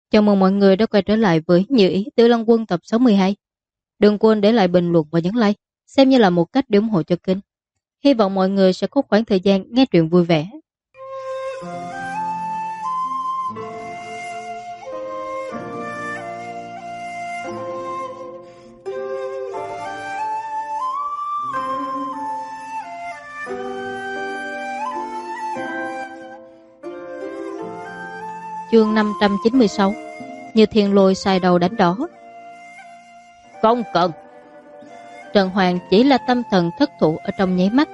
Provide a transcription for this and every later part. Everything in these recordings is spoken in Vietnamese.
Chào mừng mọi người đã quay trở lại với Như Ý Tiểu Long Quân tập 62. Đừng quên để lại bình luận và nhấn like, xem như là một cách để ủng hộ cho kênh. Hy vọng mọi người sẽ có khoảng thời gian nghe truyện vui vẻ. Chương 596. Như thiên lôi sai đầu đánh đó. Không cần. Trần Hoàng chỉ là tâm thần thất thủ ở trong nháy mắt.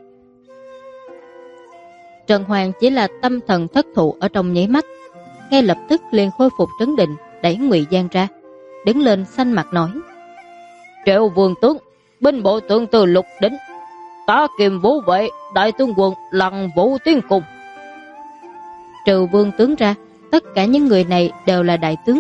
Ngay lập tức liền khôi phục trấn định, đẩy Ngụy Giang ra, đứng lên xanh mặt nói: Triệu vương tướng, binh bộ tướng từ Lục Đỉnh, tá kiềm vũ vệ, đại tướng quân Lăng Vũ tiến cùng. Trừ vương tướng ra, tất cả những người này đều là đại tướng.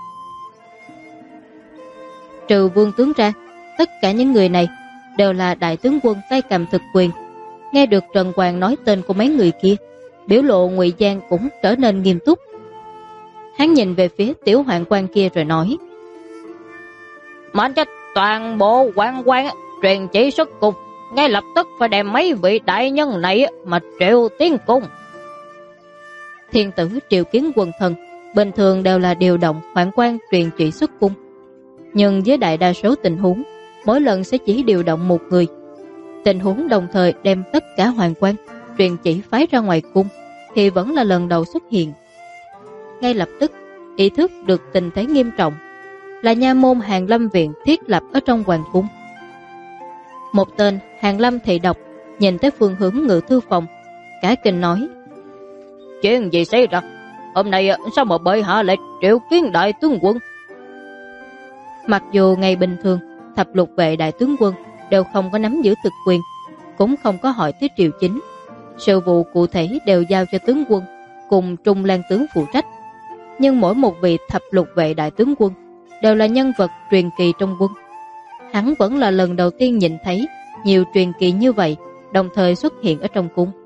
Quân tay cầm thực quyền. Nghe được Trần Hoàng nói tên của mấy người kia, biểu lộ Ngụy Giang cũng trở nên nghiêm túc. Hắn nhìn về phía tiểu hoạn quan kia rồi nói: Mệnh cho toàn bộ quan quan truyền chỉ xuất cung, ngay lập tức phải đem mấy vị đại nhân này mà triệu tiến cung. Thiên tử triệu kiến quần thần bình thường đều là điều động hoạn quan truyền chỉ xuất cung, nhưng với đại đa số tình huống, mỗi lần sẽ chỉ điều động một người. Tình huống đồng thời đem tất cả hoạn quan truyền chỉ phái ra ngoài cung thì vẫn là lần đầu xuất hiện. Ngay lập tức ý thức được tình thế nghiêm trọng, là nha môn Hàn Lâm viện thiết lập ở trong hoàng cung. Một tên Hàn Lâm thị độc nhìn tới phương hướng Ngự thư phòng, cả kinh nói: Chuyện gì xảy ra? Hôm nay sao mà bệ hạ lại triệu kiến đại tướng quân? Mặc dù ngày bình thường thập lục vệ đại tướng quân đều không có nắm giữ thực quyền, cũng không có hỏi tới triều chính, sự vụ cụ thể đều giao cho tướng quân cùng Trung Lang tướng phụ trách. Nhưng mỗi một vị thập lục vệ đại tướng quân đều là nhân vật truyền kỳ trong quân. Hắn vẫn là lần đầu tiên nhìn thấy nhiều truyền kỳ như vậy đồng thời xuất hiện ở trong cung.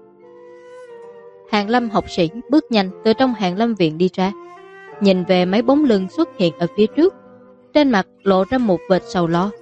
Hàn Lâm học sĩ bước nhanh từ trong Hàn Lâm viện đi ra, nhìn về mấy bóng lưng xuất hiện ở phía trước, trên mặt lộ ra một vệt sầu lo.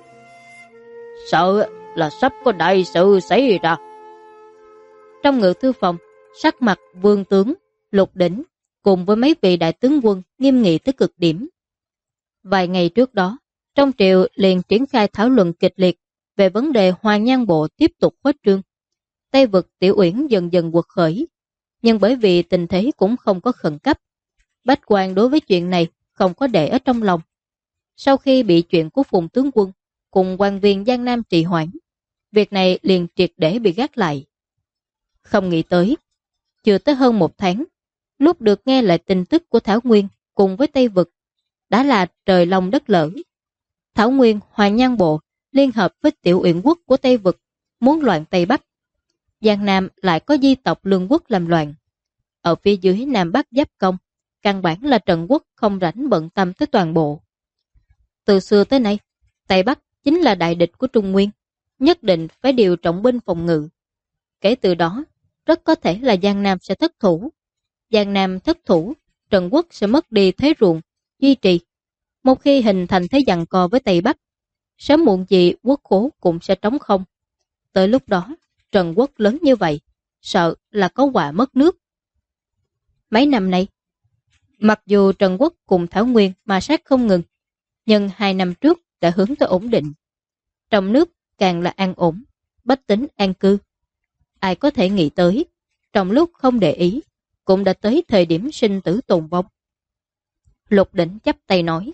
Sợ là sắp có đại sự xảy ra. Trong Ngự thư phòng, sắc mặt vương tướng Lục Đỉnh cùng với mấy vị đại tướng quân nghiêm nghị tới cực điểm. Vài ngày trước đó, trong triều liền triển khai thảo luận kịch liệt về vấn đề Hoàng Nhan Bộ tiếp tục khuếch trương. Tây vực Tiểu Uyển dần dần quật khởi, nhưng bởi vì tình thế cũng không có khẩn cấp, bách quan đối với chuyện này không có để ở trong lòng. Sau khi bị chuyện của Phùng tướng quân cùng quan viên Giang Nam trì hoãn, việc này liền triệt để bị gác lại. Không nghĩ tới, chưa tới hơn một tháng, lúc được nghe lại tin tức của Thảo Nguyên cùng với Tây vực, đã là trời long đất lở. Thảo Nguyên Hoàng Nhan Bộ liên hợp với Tiểu Uyển quốc của Tây vực muốn loạn Tây Bắc. Giang Nam lại có di tộc Lương quốc làm loạn. Ở phía dưới Nam Bắc giáp công, căn bản là Trần quốc không rảnh bận tâm tới toàn bộ. Từ xưa tới nay, Tây Bắc chính là đại địch của Trung Nguyên, nhất định phải điều trọng binh phòng ngự. Kể từ đó, rất có thể là Giang Nam sẽ thất thủ. Giang Nam thất thủ, Trần quốc sẽ mất đi thế ruộng, duy trì. Một khi hình thành thế giằng co với Tây Bắc, sớm muộn gì quốc khố cũng sẽ trống không. Tới lúc đó, Trần quốc lớn như vậy, sợ là có họa mất nước. Mấy năm nay, mặc dù Trần quốc cùng Thảo Nguyên mà sát không ngừng, nhưng 2 năm trước đã hướng tới ổn định. Trong nước càng là an ổn, bách tính an cư. Ai có thể nghĩ tới, trong lúc không để ý, cũng đã tới thời điểm sinh tử tồn vong. Lục Đỉnh chắp tay nói: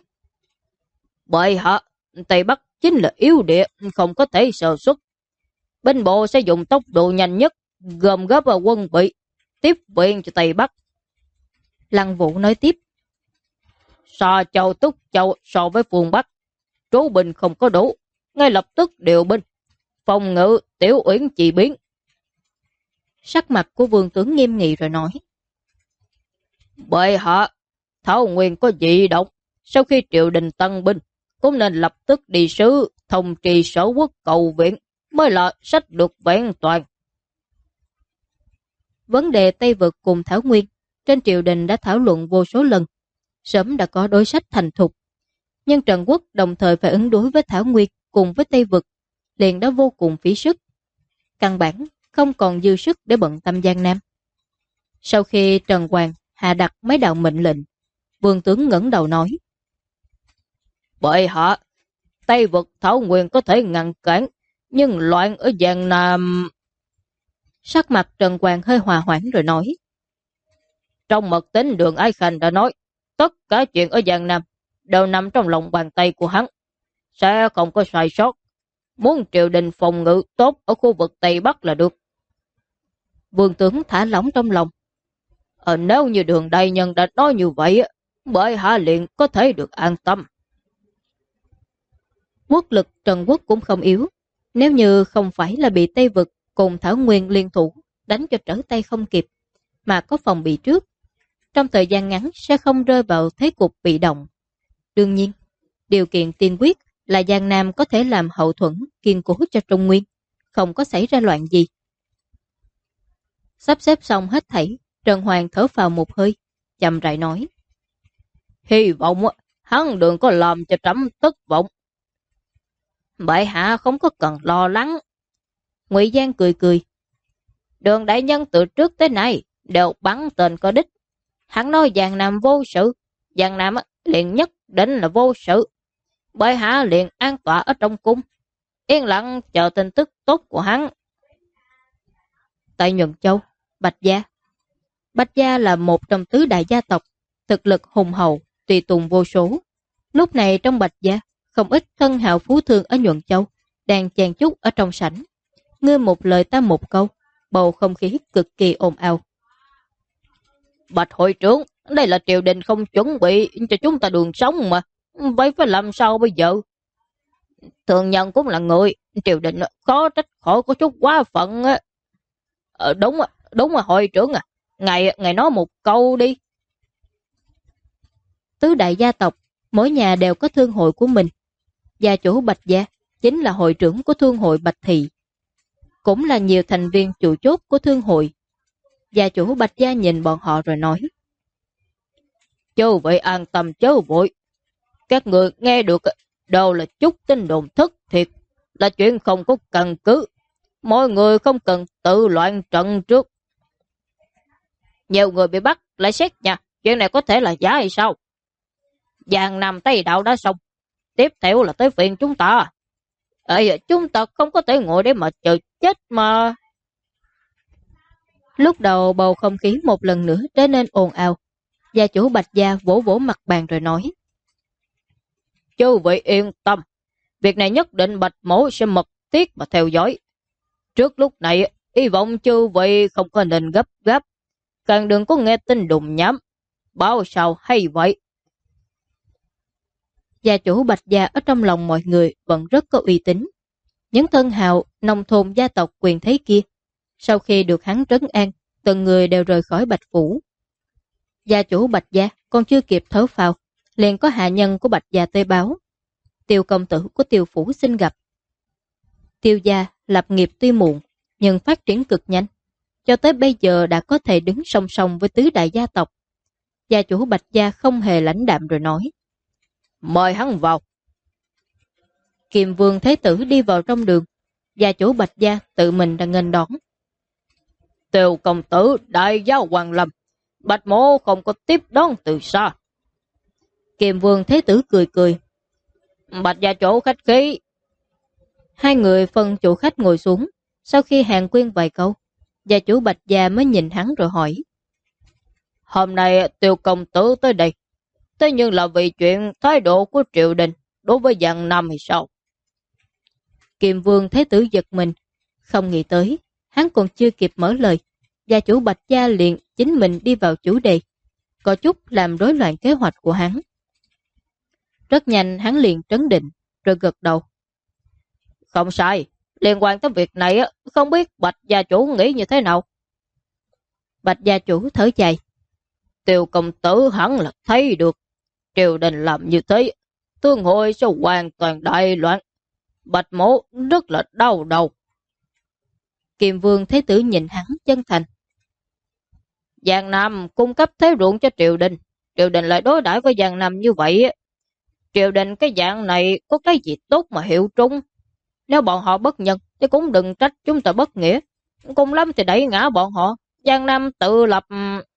Bệ hạ, Tây Bắc chính là yếu địa, không có thể sơ xuất. Binh bộ sẽ dùng tốc độ nhanh nhất, gom góp vào quân bị, tiếp viện cho Tây Bắc. Lăng Vũ nói tiếp: Xa Châu Túc Châu so với phương Bắc, trú binh không có đủ, ngay lập tức điều binh, phòng ngự Tiểu Uyển trị biến. Sắc mặt của vương tướng nghiêm nghị rồi nói: Bệ hạ, Thảo Nguyên có dị động, sau khi triều đình tăng binh, cũng nên lập tức đi sứ thông trì sở quốc cầu viện, mới là sách được vẹn toàn. Vấn đề Tây vực cùng Thảo Nguyên trên triều đình đã thảo luận vô số lần. sớm đã có đối sách thành thục. Nhưng Trần Quốc đồng thời phải ứng đối với Thảo Nguyên cùng với Tây Vực, liền đã vô cùng phí sức. Căn bản không còn dư sức để bận tâm Giang Nam. Sau khi Trần Hoàng hạ đặt mấy đạo mệnh lệnh, Vương tướng ngẩng đầu nói: Bệ hạ, Tây Vực Thảo Nguyên có thể ngăn cản, nhưng loạn ở Giang Nam... Sắc mặt Trần Hoàng hơi hòa hoãn rồi nói: Trong mật tín Đường Ái Khanh đã nói, tất cả chuyện ở Giang Nam đều nằm trong lòng bàn tay của hắn, sẽ không có sai sót. Muốn triều đình phòng ngự tốt ở khu vực Tây Bắc là được. Vương tướng thả lỏng trong lòng. Nếu như Đường đại nhân đã nói như vậy, bệ hạ liền có thể được an tâm. Quốc lực Trần Quốc cũng không yếu. Nếu như không phải là bị Tây Vực cùng Thảo Nguyên liên thủ đánh cho trở tay không kịp, mà có phòng bị trước, trong thời gian ngắn sẽ không rơi vào thế cục bị động. Đương nhiên, điều kiện tiên quyết là Giang Nam có thể làm hậu thuẫn kiên cố cho Trung Nguyên, không có xảy ra loạn gì. Sắp xếp xong hết thảy, Trần Hoàng thở phào một hơi, chậm rãi nói: Hy vọng hắn đừng có làm cho trẫm thất vọng. Bệ hạ không có cần lo lắng. Ngụy Giang cười cười: Đường đại nhân từ trước tới nay đều bắn tên có đích. Hắn nói Giang Nam vô sự, Giang Nam liền nhất định là vô sự. Bệ hạ liền an tọa ở trong cung, yên lặng chờ tin tức tốt của hắn. Tại Nhuận Châu, Bạch Gia. Bạch Gia là một trong tứ đại gia tộc, thực lực hùng hậu, tùy tùng vô số. Lúc này trong Bạch Gia, không ít thân hào phú thương ở Nhuận Châu đang chèn chúc ở trong sảnh. Ngươi một lời ta một câu, bầu không khí cực kỳ ồn ào. Bạch hội trưởng, đây là triều đình không chuẩn bị cho chúng ta đường sống mà. Vậy phải làm sao bây giờ? Thường nhân cũng là người, triều đình khó trách khỏi có chút quá phận. Đúng hội trưởng à. Ngài nói một câu đi. Tứ đại gia tộc, mỗi nhà đều có thương hội của mình. Gia chủ Bạch Gia chính là hội trưởng của thương hội Bạch Thị, cũng là nhiều thành viên chủ chốt của thương hội. Gia chủ Bạch Gia nhìn bọn họ rồi nói: Chớ vậy an tâm chớ vội. Các người nghe được đâu là chút tin đồn thất thiệt, là chuyện không có căn cứ. Mọi người không cần tự loạn trận trước. Nhiều người bị bắt lại xét nha. Chuyện này có thể là giả hay sao? Giang Nam Tây Đạo đã xong, tiếp theo là tới phiên chúng ta. Chúng ta không có thể ngồi để mà chờ chết mà. Lúc đầu bầu không khí một lần nữa trở nên ồn ào. Gia chủ Bạch Gia vỗ vỗ mặt bàn rồi nói: Chư vị yên tâm, việc này nhất định Bạch mẫu sẽ mật thiết và theo dõi. Trước lúc này, hy vọng chư vị không có nên gấp gáp, càng đừng có nghe tin đồn nhảm. Báo sao hay vậy? Gia chủ Bạch Gia ở trong lòng mọi người vẫn rất có uy tín. Những thân hào nông thôn gia tộc quyền thế kia, sau khi được hắn trấn an, từng người đều rời khỏi Bạch Phủ. Gia chủ Bạch Gia còn chưa kịp thở phào, liền có hạ nhân của Bạch Gia tới báo: Tiêu công tử của Tiêu Phủ xin gặp. Tiêu gia lập nghiệp tuy muộn, nhưng phát triển cực nhanh, cho tới bây giờ đã có thể đứng song song với tứ đại gia tộc. Gia chủ Bạch Gia không hề lãnh đạm rồi nói: Mời hắn vào. Kiềm Vương Thế Tử đi vào trong đường, gia chủ Bạch Gia tự mình đang nghênh đón. Tiêu công tử đại giáo hoàng lâm, Bạch mỗ không có tiếp đón từ xa. Kiềm Vương Thế Tử cười cười: Bạch gia chủ khách khí. Hai người phân chủ khách ngồi xuống. Sau khi hàng quyên vài câu, gia chủ Bạch Gia mới nhìn hắn rồi hỏi: Hôm nay Tiêu công tử tới đây, thế nhưng là vì chuyện thái độ của triều đình đối với Giang Nam hay sao? Kiềm Vương Thế Tử giật mình, không nghĩ tới, hắn còn chưa kịp mở lời, gia chủ Bạch Gia liền chính mình đi vào chủ đề, có chút làm rối loạn kế hoạch của hắn. Rất nhanh hắn liền trấn định, rồi gật đầu. Không sai, liên quan tới việc này không biết Bạch gia chủ nghĩ như thế nào? Bạch gia chủ thở dài: Tiêu công tử hẳn là thấy được, triều đình làm như thế, thương hội sẽ hoàn toàn đại loạn. Bạch mỗ rất là đau đầu. Kiềm Vương Thế Tử nhìn hắn chân thành: Giang Nam cung cấp thế ruộng cho triều đình, triều đình lại đối đãi với Giang Nam như vậy? Triều đình cái dạng này có cái gì tốt mà hiệu trung? Nếu bọn họ bất nhân thì cũng đừng trách chúng ta bất nghĩa. Cùng lắm thì đẩy ngã bọn họ. Giang Nam tự lập.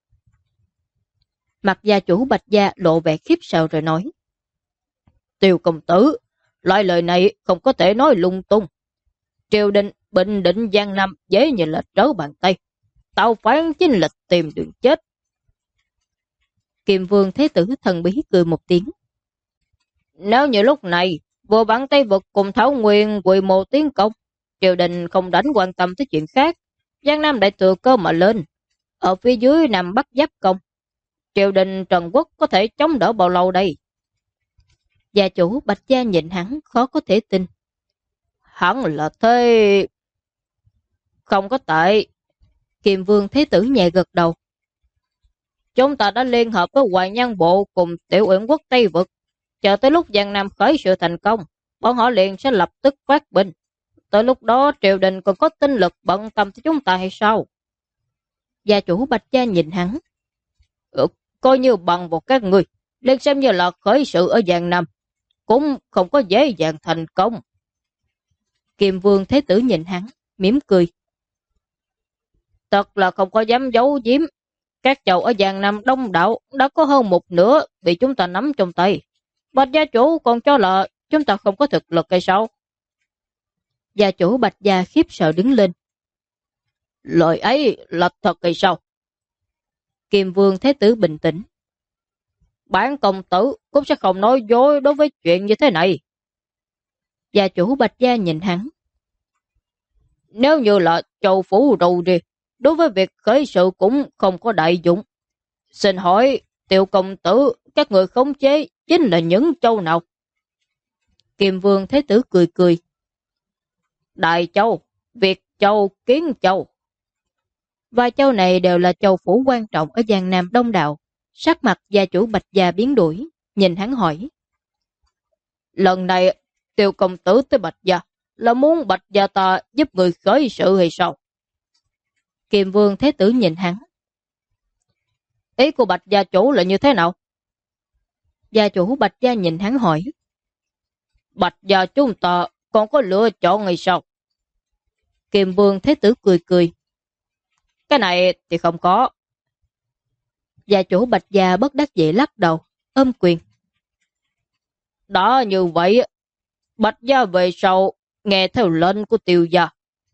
Mặt gia chủ Bạch Gia lộ vẻ khiếp sợ rồi nói. Tiêu công tử, loại lời này không có thể nói lung tung. Triều đình bình định Giang Nam dễ như là trớ bàn tay. Tào phán chính là tìm đường chết. Kiềm Vương Thế Tử thần bí cười một tiếng. Nếu như lúc này vua bản Tây Vực cùng Thảo Nguyên quỳ mộ tiến công, triều đình không đánh quan tâm tới chuyện khác, Giang Nam đại thừa cơ mà lên. Ở phía dưới Nam Bắc giáp công, triều đình Trần Quốc có thể chống đỡ bao lâu đây? Gia chủ Bạch Gia nhìn hắn khó có thể tin. Hẳn là thế. Không có tệ. Kiềm Vương Thế Tử nhẹ gật đầu. Chúng ta đã liên hợp với Hoài Nhan Bộ cùng Tiểu Uyển Quốc Tây Vực. Chờ tới lúc Giang Nam khởi sự thành công, bọn họ liền sẽ lập tức phát binh. Tới lúc đó triều đình còn có tinh lực bận tâm tới chúng ta hay sao? Gia chủ Bạch Gia nhìn hắn. Coi như bằng một các người, liền xem như là khởi sự ở Giang Nam, cũng không có dễ dàng thành công. Kiềm Vương Thế Tử nhìn hắn, mỉm cười. Thật là không có dám giấu giếm. Các châu ở Giang Nam đông đảo đã có hơn một nửa bị chúng ta nắm trong tay. Bạch gia chủ còn cho là chúng ta không có thực lực hay sao? Gia chủ Bạch Gia khiếp sợ đứng lên. Lời ấy là thật hay sao? Kiềm Vương Thế Tử bình tĩnh. Bản công tử cũng sẽ không nói dối đối với chuyện như thế này. Gia chủ Bạch Gia nhìn hắn. Nếu như là châu phủ đầu đi, đối với việc khởi sự cũng không có đại dụng. Xin hỏi, Tiểu công tử, các người khống chế chính là những châu nào? Kiềm Vương Thế Tử cười cười. Đại Châu, Việt Châu, Kiến Châu. Vài châu này đều là châu phủ quan trọng ở Giang Nam đông đạo. Sắc mặt gia chủ Bạch Gia biến đổi, nhìn hắn hỏi. Lần này, Tiểu công tử tới Bạch Gia là muốn Bạch Gia ta giúp người khởi sự hay sao? Kiềm Vương Thế Tử nhìn hắn. Ý của Bạch gia chủ là như thế nào? Gia chủ Bạch Gia nhìn hắn hỏi. Bạch gia chúng ta còn có lựa chọn hay sao? Kiềm Vương Thế Tử cười cười. Cái này thì không có. Gia chủ Bạch Gia bất đắc dĩ lắc đầu, ôm quyền. Đó như vậy, Bạch gia về sau nghe theo lệnh của Tiêu gia.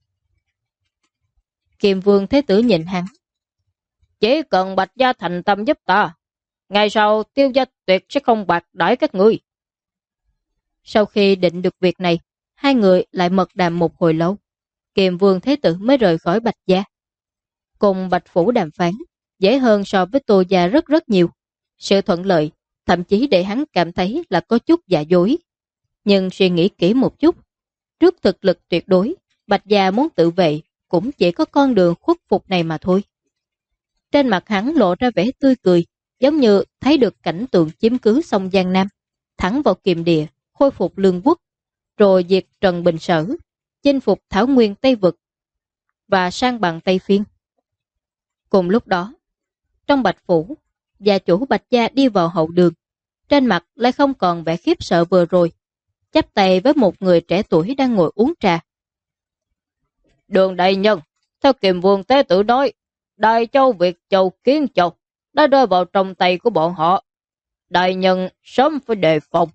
Kiềm Vương Thế Tử nhìn hắn. Chỉ cần Bạch gia thành tâm giúp ta, ngày sau Tiêu gia tuyệt sẽ không bạc đãi các ngươi. Sau khi định được việc này, hai người lại mật đàm một hồi lâu. Kiềm Vương Thế Tử mới rời khỏi Bạch Gia. Cùng Bạch Phủ đàm phán, dễ hơn so với Tô Gia rất rất nhiều. Sự thuận lợi, thậm chí để hắn cảm thấy là có chút giả dối. Nhưng suy nghĩ kỹ một chút, trước thực lực tuyệt đối, Bạch Gia muốn tự vệ cũng chỉ có con đường khuất phục này mà thôi. Trên mặt hắn lộ ra vẻ tươi cười, giống như thấy được cảnh tượng chiếm cứ sông Giang Nam, thẳng vào kiềm địa, khôi phục lương quốc, rồi diệt Trần Bình Sở, chinh phục Thảo Nguyên Tây Vực và sang bằng Tây Phiên. Cùng lúc đó, trong Bạch Phủ, gia chủ Bạch Gia đi vào hậu đường, trên mặt lại không còn vẻ khiếp sợ vừa rồi, chắp tay với một người trẻ tuổi đang ngồi uống trà. Đường đại nhân, theo Kiềm Vương Tế Tử nói, Đại Châu, Việt Châu, Kiến Châu đã rơi vào trong tay của bọn họ. Đại nhân sớm phải đề phòng.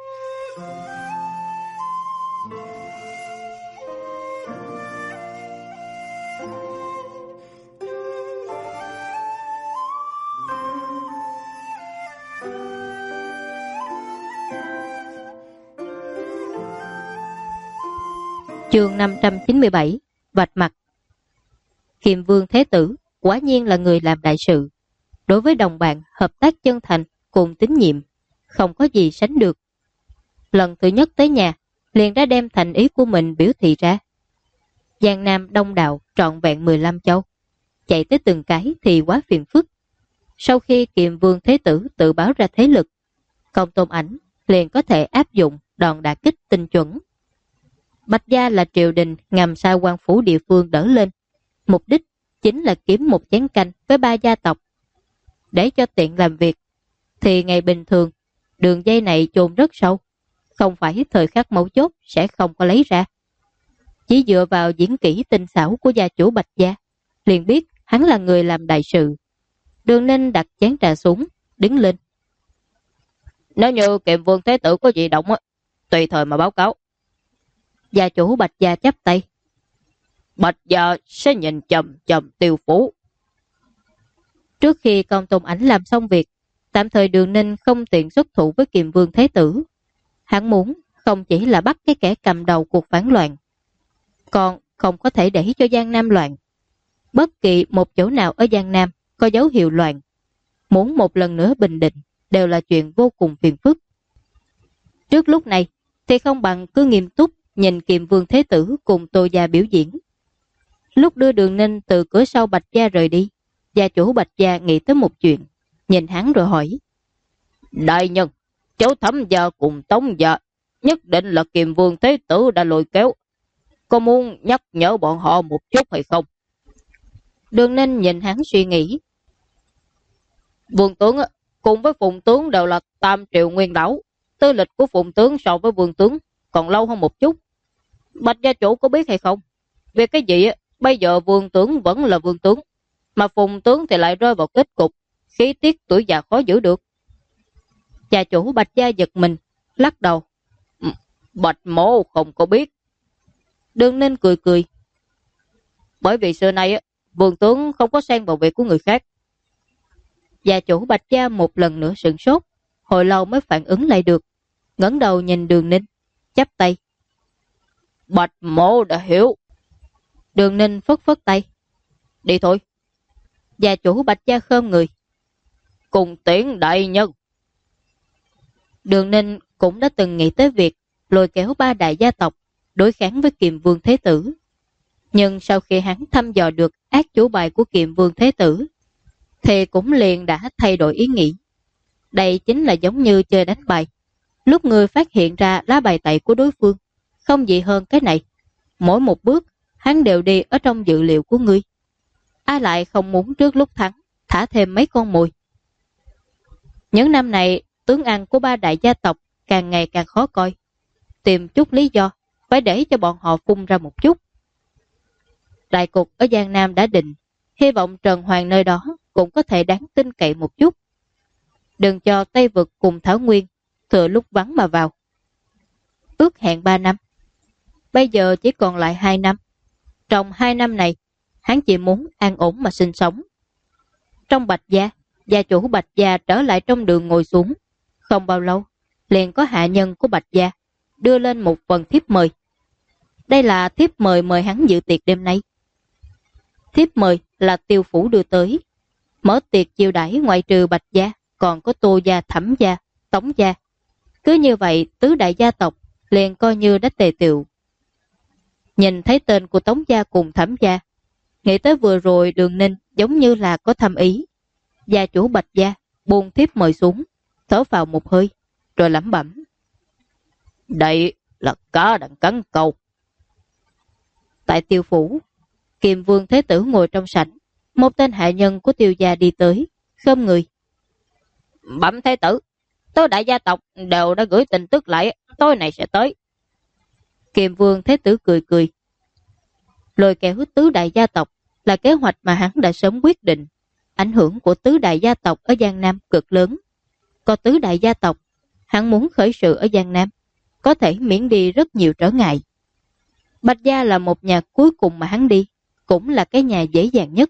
Chương 597, vạch mặt. Kiềm Vương Thế Tử quả nhiên là người làm đại sự. Đối với đồng bạn, hợp tác chân thành cùng tín nhiệm, không có gì sánh được. Lần thứ nhất tới nhà, liền đã đem thành ý của mình biểu thị ra. Giang Nam đông đạo trọn vẹn 15 châu. Chạy tới từng cái thì quá phiền phức. Sau khi Kiềm Vương Thế Tử tự báo ra thế lực, Công Tôn Ảnh liền có thể áp dụng đòn đả kích tinh chuẩn. Bạch Gia là triều đình ngầm sai quan phủ địa phương đỡ lên. Mục đích chính là kiếm một chén canh với 3 gia tộc. Để cho tiện làm việc, thì ngày bình thường đường dây này chôn rất sâu, không phải thời khắc mấu chốt sẽ không có lấy ra. Chỉ dựa vào diễn kỹ tinh xảo của gia chủ Bạch gia, liền biết hắn là người làm đại sự. Đường Ninh đặt chén trà xuống, đứng lên. Nếu như Kiệm Vương Thế Tử có gì động, tùy thời mà báo cáo. Gia chủ Bạch gia chắp tay. Bạch gia sẽ nhìn chằm chằm Tiêu phủ. Trước khi Công Tôn Ảnh làm xong việc, tạm thời Đường Ninh không tiện xuất thủ với Kiệm Vương Thế Tử. Hắn muốn không chỉ là bắt cái kẻ cầm đầu cuộc phản loạn, còn không có thể để cho Giang Nam loạn. Bất kỳ một chỗ nào ở Giang Nam có dấu hiệu loạn, muốn một lần nữa bình định đều là chuyện vô cùng phiền phức. Trước lúc này thì không bằng cứ nghiêm túc nhìn Kiệm Vương Thế Tử cùng Tô gia biểu diễn. Lúc đưa Đường Ninh từ cửa sau Bạch gia rời đi, gia chủ Bạch gia nghĩ tới một chuyện, nhìn hắn rồi hỏi. Đại nhân, cháu Thẩm gia cùng Tống gia nhất định là Kiệm Vương Thế Tử đã lôi kéo, có muốn nhắc nhở bọn họ một chút hay không? Đường Ninh nhìn hắn suy nghĩ. Vương tướng cùng với Phùng tướng đều là tam triệu nguyên đảo, tư lịch của Phùng tướng so với Vương tướng còn lâu hơn một chút. Bạch gia chủ có biết hay không? Vì cái gì bây giờ Vương tướng vẫn là Vương tướng, mà Phùng tướng thì lại rơi vào kết cục khí tiết tuổi già khó giữ được. Gia chủ Bạch gia giật mình, lắc đầu. Bạch mỗ không có biết. Đường Ninh cười cười. Bởi vì xưa nay Vương tướng không có xen vào việc của người khác. Gia chủ Bạch gia một lần nữa sửng sốt, hồi lâu mới phản ứng lại được, ngẩng đầu nhìn Đường Ninh, chắp tay. Bạch mỗ đã hiểu. Đường Ninh phất phất tay. Đi thôi. Gia chủ Bạch gia khom người. Cùng tiễn đại nhân. Đường Ninh cũng đã từng nghĩ tới việc lôi kéo ba đại gia tộc đối kháng với Kiệm Vương Thế Tử. Nhưng sau khi hắn thăm dò được ác chủ bài của Kiệm Vương Thế Tử, thì cũng liền đã thay đổi ý nghĩ. Đây chính là giống như chơi đánh bài. Lúc người phát hiện ra lá bài tẩy của đối phương, không gì hơn cái này. Mỗi một bước, hắn đều đi ở trong dự liệu của ngươi. Ai lại không muốn trước lúc thắng, thả thêm mấy con mồi. Những năm này, tướng ăn của ba đại gia tộc càng ngày càng khó coi. Tìm chút lý do, phải để cho bọn họ phun ra một chút. Đại cục ở Giang Nam đã định, hy vọng Trần Hoàng nơi đó cũng có thể đáng tin cậy một chút. Đừng cho Tây Vực cùng Thảo Nguyên thừa lúc vắng mà vào. Ước hẹn 3 năm, bây giờ chỉ còn lại 2 năm. Trong 2 năm này, hắn chỉ muốn an ổn mà sinh sống. Trong Bạch gia, gia chủ Bạch gia trở lại trong đường ngồi xuống. Không bao lâu, liền có hạ nhân của Bạch gia đưa lên một phần thiếp mời. Đây là thiếp mời mời hắn dự tiệc đêm nay. Thiếp mời là Tiêu phủ đưa tới. Mở tiệc chiêu đãi ngoại trừ Bạch gia, còn có Tô gia, Thẩm gia, Tống gia. Cứ như vậy, tứ đại gia tộc liền coi như đã tề tựu. Nhìn thấy tên của Tống gia cùng Thẩm gia, nghĩ tới vừa rồi Đường Ninh giống như là có thâm ý. Gia chủ Bạch gia buông thiếp mời xuống, thở vào một hơi, rồi lẩm bẩm. Đây là cá đang cắn câu. Tại Tiêu phủ, Kiệm Vương Thế Tử ngồi trong sảnh. Một tên hạ nhân của Tiêu gia đi tới, khom người. Bẩm Thế Tử, tứ đại gia tộc đều đã gửi tin tức lại, tối nay sẽ tới. Kiệm Vương Thế Tử cười cười. Lôi kéo tứ đại gia tộc là kế hoạch mà hắn đã sớm quyết định. Ảnh hưởng của tứ đại gia tộc ở Giang Nam cực lớn. Có tứ đại gia tộc, hắn muốn khởi sự ở Giang Nam, có thể miễn đi rất nhiều trở ngại. Bạch gia là một nhà cuối cùng mà hắn đi, cũng là cái nhà dễ dàng nhất.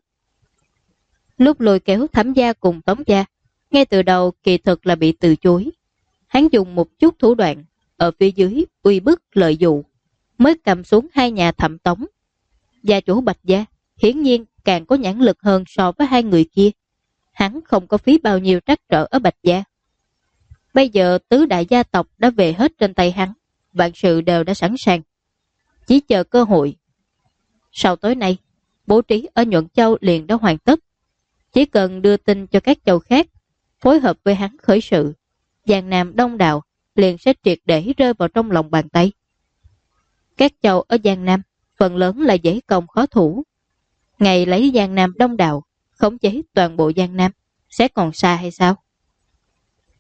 Lúc lôi kéo Thẩm gia cùng Tống gia, ngay từ đầu kỳ thực là bị từ chối. Hắn dùng một chút thủ đoạn, ở phía dưới uy bức lợi dụ, mới cầm xuống hai nhà Thẩm Tống. Gia chủ Bạch gia hiển nhiên càng có nhãn lực hơn so với hai người kia. Hắn không có phí bao nhiêu trắc trở ở Bạch gia. Bây giờ tứ đại gia tộc đã về hết trên tay hắn, vạn sự đều đã sẵn sàng, chỉ chờ cơ hội. Sau tối nay, bố trí ở Nhuận Châu liền đã hoàn tất. Chỉ cần đưa tin cho các châu khác, phối hợp với hắn khởi sự, Giang Nam đông đảo liền sẽ triệt để rơi vào trong lòng bàn tay. Các châu ở Giang Nam phần lớn là dễ công khó thủ. Ngày lấy Giang Nam đông đảo khống chế toàn bộ Giang Nam sẽ còn xa hay sao?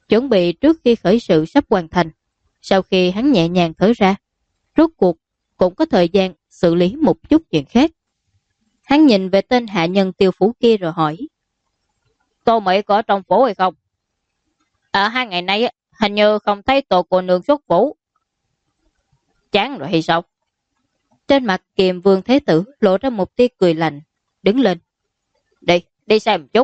chuẩn bị trước khi khởi sự sắp hoàn thành. Sau khi hắn nhẹ nhàng thở ra, rốt cuộc cũng có thời gian xử lý một chút chuyện khác. Hắn nhìn về tên hạ nhân Tiêu Phủ kia rồi hỏi: Tô Mỹ có ở trong phủ hay không? Ở 2 ngày nay hình như không thấy Tô cô nương xuất phủ. Chán rồi hay sao? Trên mặt Kiềm Vương Thế Tử lộ ra một tia cười lạnh, đứng lên. Đi xem một chút.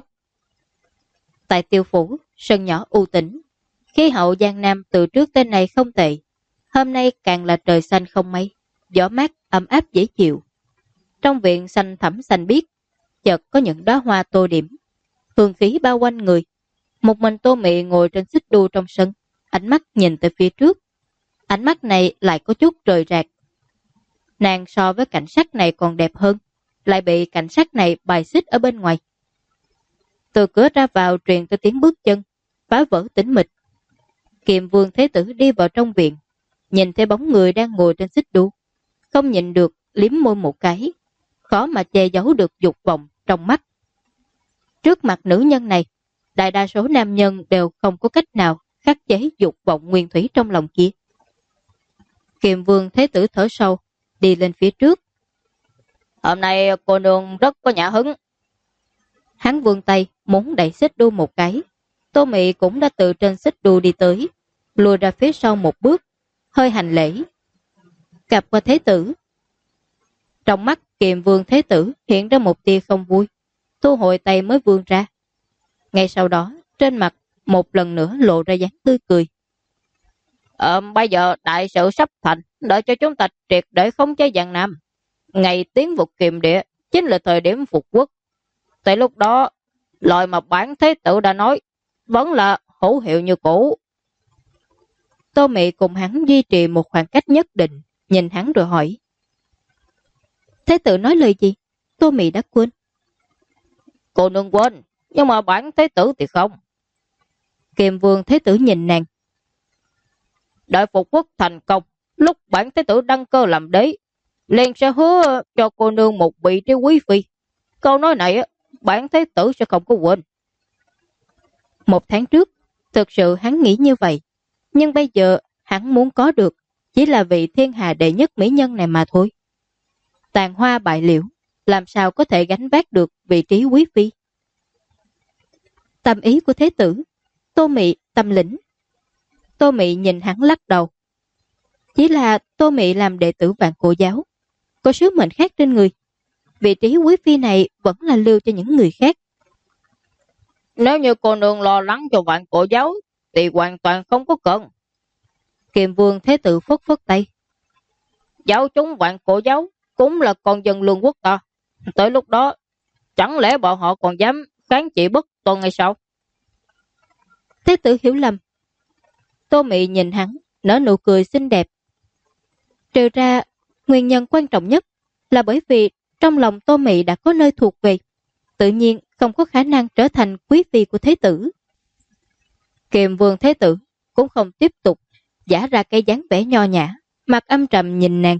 Tại Tiêu Phủ, sân nhỏ u tĩnh, khí hậu Giang Nam từ trước tới nay không tệ. Hôm nay càng là trời xanh không mây, gió mát ấm áp dễ chịu. Trong viện xanh thẳm xanh biếc, chợt có những đóa hoa tô điểm, hương khí bao quanh người. Một mình Tô Mị ngồi trên xích đu trong sân, ánh mắt nhìn tới phía trước. Ánh mắt này lại có chút rời rạc. Nàng so với cảnh sắc này còn đẹp hơn, lại bị cảnh sắc này bài xích ở bên ngoài. Từ cửa ra vào truyền tới tiếng bước chân, phá vỡ tĩnh mịch. Kiềm Vương Thế Tử đi vào trong viện, nhìn thấy bóng người đang ngồi trên xích đu, không nhịn được liếm môi một cái, khó mà che giấu được dục vọng trong mắt. Trước mặt nữ nhân này, đại đa số nam nhân đều không có cách nào khắc chế dục vọng nguyên thủy trong lòng kia. Kiềm Vương Thế Tử thở sâu, đi lên phía trước. Hôm nay cô nương rất có nhã hứng. Hắn vươn tay muốn đẩy xích đu một cái. Tô Mị cũng đã từ trên xích đu đi tới, lùi ra phía sau một bước, hơi hành lễ. Cặp qua Thế Tử. Trong mắt Kiềm Vương Thế Tử hiện ra một tia không vui, thu hồi tay mới vươn ra. Ngay sau đó, trên mặt một lần nữa lộ ra dáng tươi cười. Bây giờ đại sự sắp thành, đợi cho chúng ta triệt để khống chế Giang Nam. Ngày tiến vượt Kiềm Địa chính là thời điểm phục quốc. Tại lúc đó, lời mà bản Thế Tử đã nói vẫn là hữu hiệu như cũ. Tô Mị cùng hắn duy trì một khoảng cách nhất định, nhìn hắn rồi hỏi: Thế Tử nói lời gì? Tô Mị đã quên. Cô nương quên, nhưng mà bản Thế Tử thì không. Kiềm Vương Thế Tử nhìn nàng. Đợi phục quốc thành công, lúc bản Thế Tử đăng cơ làm đế, liền sẽ hứa cho cô nương một vị trí quý phi. Câu nói này bản Thế Tử sẽ không có quên. 1 tháng trước, thực sự hắn nghĩ như vậy, nhưng bây giờ hắn muốn có được chỉ là vị thiên hà đệ nhất mỹ nhân này mà thôi. Tàn hoa bại liễu, làm sao có thể gánh vác được vị trí quý phi? Tâm ý của Thế Tử, Tô Mị tâm lĩnh. Tô Mị nhìn hắn lắc đầu. Chỉ là Tô Mị làm đệ tử Vạn Cổ Giáo, có sứ mệnh khác trên người. Vị trí quý phi này vẫn là lưu cho những người khác. Nếu như cô nương lo lắng cho Vạn Cổ Giáo thì hoàn toàn không có cần. Kiềm Vương Thế Tử phất phất tay. Giáo chúng Vạn Cổ Giáo cũng là con dân lương quốc ta. Tới lúc đó, chẳng lẽ bọn họ còn dám kháng chỉ bất tuân hay sao? Thế Tử hiểu lầm. Tô Mị nhìn hắn, nở nụ cười xinh đẹp. Trừ ra, nguyên nhân quan trọng nhất là bởi vì trong lòng Tô Mị đã có nơi thuộc về, tự nhiên không có khả năng trở thành quý phi của Thế Tử. Kiềm Vương Thế Tử cũng không tiếp tục giả ra cái dáng vẻ nho nhã, mặt âm trầm nhìn nàng.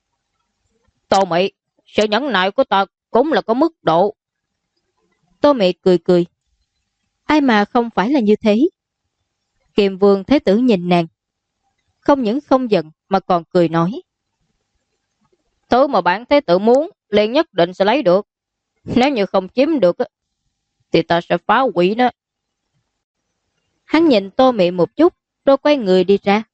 Tô Mị, sự nhẫn nại của ta cũng là có mức độ. Tô Mị cười cười. Ai mà không phải là như thế? Kiềm Vương Thế Tử nhìn nàng, không những không giận mà còn cười nói. Thứ mà bản Thế Tử muốn liền nhất định sẽ lấy được. Nếu như không chiếm được thì ta sẽ phá hủy nó. Hắn nhìn Tô Mị một chút rồi quay người đi ra.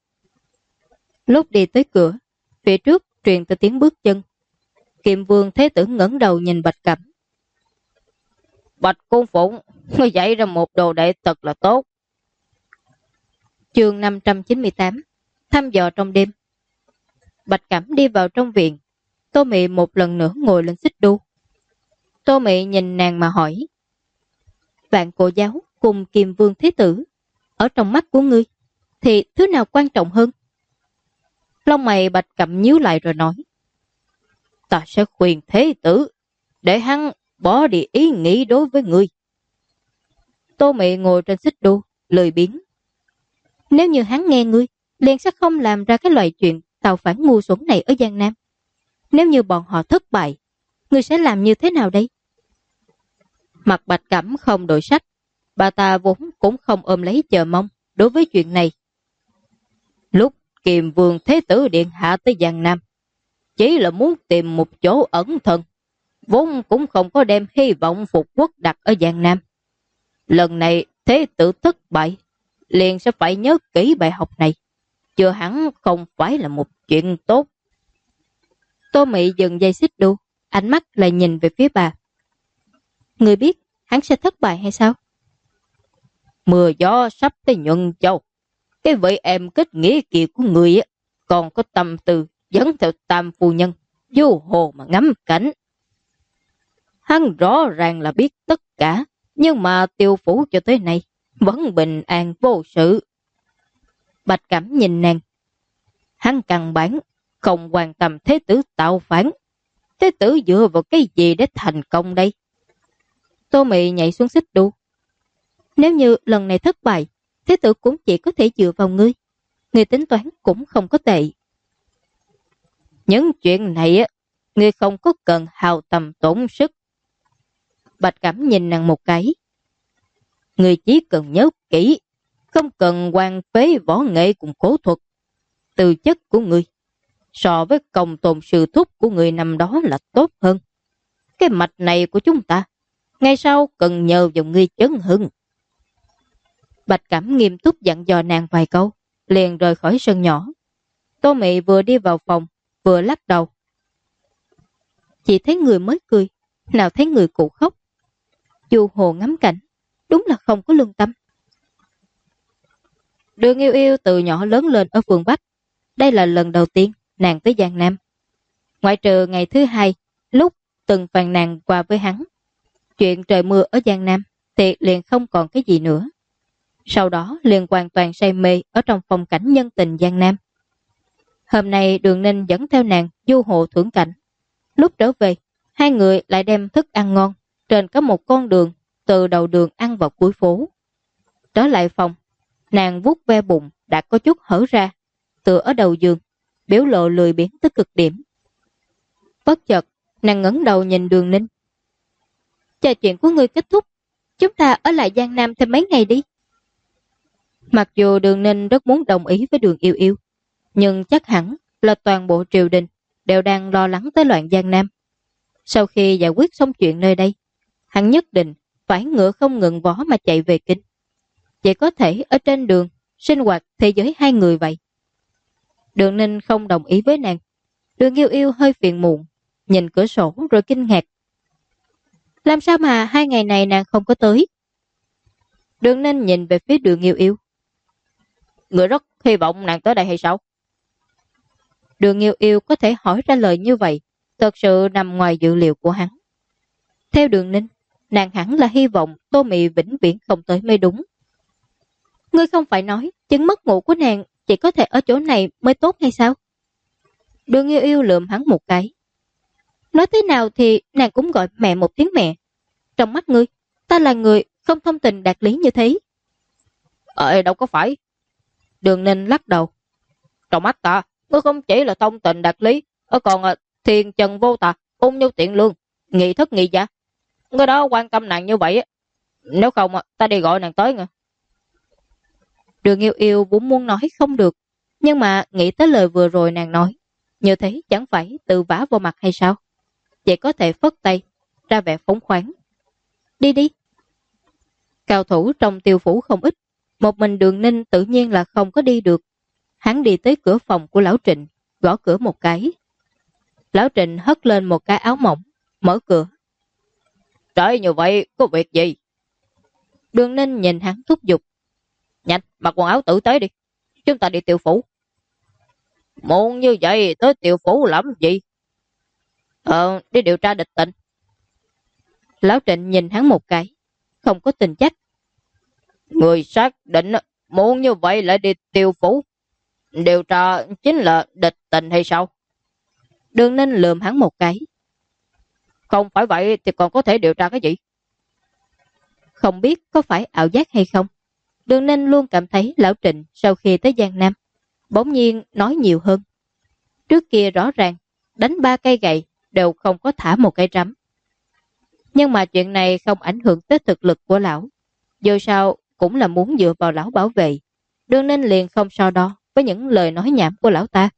Lúc đi tới cửa, phía trước truyền tới tiếng bước chân. Kiềm Vương Thế Tử ngẩng đầu nhìn Bạch Cẩm. Bạch Cung Phụng, ngươi dạy ra một đồ đệ thật là tốt. Chương 598, thăm dò trong đêm. Bạch Cẩm đi vào trong viện. Tô Mị một lần nữa ngồi lên xích đu. Tô Mị nhìn nàng mà hỏi. Vạn Cổ Giáo cùng Kiềm Vương Thế Tử, ở trong mắt của ngươi thì thứ nào quan trọng hơn? Lông mày Bạch Cẩm nhíu lại rồi nói. Ta sẽ khuyên Thế Tử để hắn bỏ đi ý nghĩ đối với ngươi. Tô Mị ngồi trên xích đu, lười biếng. Nếu như hắn nghe ngươi, liền sẽ không làm ra cái loại chuyện tạo phản ngu xuẩn này ở Giang Nam. Nếu như bọn họ thất bại, ngươi sẽ làm như thế nào đây? Mặt Bạch Cẩm không đổi sắc. Bà ta vốn cũng không ôm lấy chờ mong đối với chuyện này. Lúc Kiềm Vương Thế Tử Điện Hạ tới Giang Nam, chỉ là muốn tìm một chỗ ẩn thân, vốn cũng không có đem hy vọng phục quốc đặt ở Giang Nam. Lần này Thế Tử thất bại, liền sẽ phải nhớ kỹ bài học này, chưa hẳn không phải là một chuyện tốt. Tô Mị dừng dây xích đu, ánh mắt lại nhìn về phía bà. Người biết hắn sẽ thất bại hay sao? Mưa gió sắp tới Nhuận Châu, cái vị em kết nghĩa kia của người còn có tâm tư dẫn theo Tam phu nhân vô hồ mà ngắm cảnh. Hắn rõ ràng là biết tất cả, nhưng mà Tiêu phủ cho tới nay vẫn bình an vô sự. Bạch Cẩm nhìn nàng. Hắn căn bản không quan tâm Thế Tử tạo phản. Thế Tử dựa vào cái gì để thành công đây? Tô Mị nhảy xuống xích đu. Nếu như lần này thất bại, Thế Tử cũng chỉ có thể dựa vào ngươi. Ngươi tính toán cũng không có tệ. Những chuyện này ngươi không có cần hao tâm tổn sức. Bạch Cẩm nhìn nàng một cái. Ngươi chỉ cần nhớ kỹ, không cần hoang phế võ nghệ cùng cố thuật. Tư chất của ngươi so với công tôn sư thúc của người năm đó là tốt hơn. Cái mạch này của chúng ta ngày sau cần nhờ vào ngươi chấn hưng. Bạch Cẩm nghiêm túc dặn dò nàng vài câu, liền rời khỏi sân nhỏ. Tô Mị vừa đi vào phòng, vừa lắc đầu. Chỉ thấy người mới cười, nào thấy người cụ khóc. Dù hồ ngắm cảnh, đúng là không có lương tâm. Đường Yêu Yêu từ nhỏ lớn lên ở phường Bắc. Đây là lần đầu tiên nàng tới Giang Nam. Ngoại trừ ngày thứ hai, lúc từng phàn nàn qua với hắn. Chuyện trời mưa ở Giang Nam thì liền không còn cái gì nữa. Sau đó liền hoàn toàn say mê ở trong phong cảnh nhân tình Giang Nam. Hôm nay Đường Ninh dẫn theo nàng du hồ thưởng cảnh. Lúc trở về, hai người lại đem thức ăn ngon. Trên có một con đường, từ đầu đường ăn vào cuối phố. Trở lại phòng, nàng vuốt ve bụng đã có chút hở ra, tựa ở đầu giường, biểu lộ lười biếng tới cực điểm. Bất chợt, nàng ngẩng đầu nhìn Đường Ninh. Chờ chuyện của ngươi kết thúc, chúng ta ở lại Giang Nam thêm mấy ngày đi. Mặc dù Đường Ninh rất muốn đồng ý với Đường Yêu Yêu, nhưng chắc hẳn là toàn bộ triều đình đều đang lo lắng tới loạn Giang Nam. Sau khi giải quyết xong chuyện nơi đây, hắn nhất định phải ngựa không ngừng vó mà chạy về kinh. Chỉ có thể ở trên đường sinh hoạt thế giới hai người vậy. Đường Ninh không đồng ý với nàng. Đường Yêu Yêu hơi phiền muộn, nhìn cửa sổ rồi kinh ngạc. Làm sao mà 2 ngày này nàng không có tới? Đường Ninh nhìn về phía Đường Yêu Yêu. Người rất hy vọng nàng tới đây hay sao? Đường Yêu Yêu có thể hỏi ra lời như vậy, thật sự nằm ngoài dự liệu của hắn. Theo Đường Ninh, nàng hẳn là hy vọng Tô Mị vĩnh viễn không tới mới đúng. Ngươi không phải nói chứng mất ngủ của nàng chỉ có thể ở chỗ này mới tốt hay sao? Đường Yêu Yêu lườm hắn một cái. Nói thế nào thì nàng cũng gọi mẹ một tiếng mẹ. Trong mắt ngươi, ta là người không thông tình đạt lý như thế. Đâu có phải. Đường Ninh lắc đầu. Trong mắt ta, ngươi không chỉ là thông tình đạt lý, còn thiên trần vô tà, ung nhu tiện lương, nghị thất nghị giả. Ngươi đó quan tâm nàng như vậy, nếu không ta đi gọi nàng tới nghe. Đường Yêu Yêu vốn muốn nói không được, nhưng mà nghĩ tới lời vừa rồi nàng nói, như thế chẳng phải tự vả vào mặt hay sao? Chỉ có thể phất tay, ra vẻ phóng khoáng. Đi đi. Cao thủ trong Tiêu phủ không ít, một mình Đường Ninh tự nhiên là không có đi được. Hắn đi tới cửa phòng của Lão Trịnh, gõ cửa một cái. Lão Trịnh hất lên một cái áo mỏng, mở cửa. Trời như vậy, có việc gì? Đường Ninh nhìn hắn thúc giục. Nhanh, mặc quần áo tử tế đi. Chúng ta đi Tiêu phủ. Muộn như vậy, tới Tiêu phủ làm gì? Đi điều tra địch tình. Lão Trịnh nhìn hắn một cái, không có tình chắc. Người xác định muộn như vậy lại đi Tiêu phủ. Điều tra chính là địch tình hay sao? Đường Ninh lườm hắn một cái. Không phải vậy thì còn có thể điều tra cái gì? Không biết có phải ảo giác hay không, Đường Ninh luôn cảm thấy Lão Trịnh sau khi tới Giang Nam bỗng nhiên nói nhiều hơn. Trước kia rõ ràng đánh 3 cây gậy đều không có thả một cây trắm. Nhưng mà chuyện này không ảnh hưởng tới thực lực của lão. Dù sao cũng là muốn dựa vào lão bảo vệ. Đường Ninh liền không so đo với những lời nói nhảm của lão ta.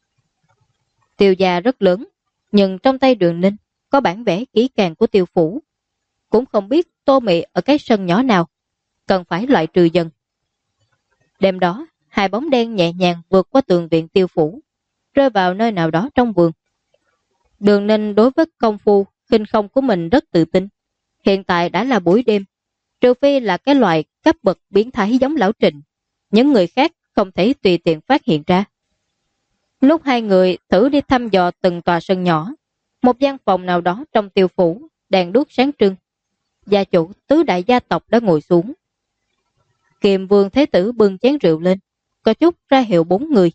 Tiêu gia rất lớn, nhưng trong tay Đường Ninh có bản vẽ kỹ càng của Tiêu phủ. Cũng không biết Tô Mị ở cái sân nhỏ nào, cần phải loại trừ dần. Đêm đó, hai bóng đen nhẹ nhàng vượt qua tường viện Tiêu phủ, rơi vào nơi nào đó trong vườn. Đường Ninh đối với công phu khinh không của mình rất tự tin. Hiện tại đã là buổi đêm, trừ phi là cái loại cấp bậc biến thái giống lão Trịnh, những người khác không thể tùy tiện phát hiện ra. Lúc hai người thử đi thăm dò từng tòa sân nhỏ, một gian phòng nào đó trong Tiêu phủ, đèn đuốc sáng trưng. Gia chủ tứ đại gia tộc đã ngồi xuống. Kiềm Vương Thế Tử bưng chén rượu lên, có chút ra hiệu 4 người.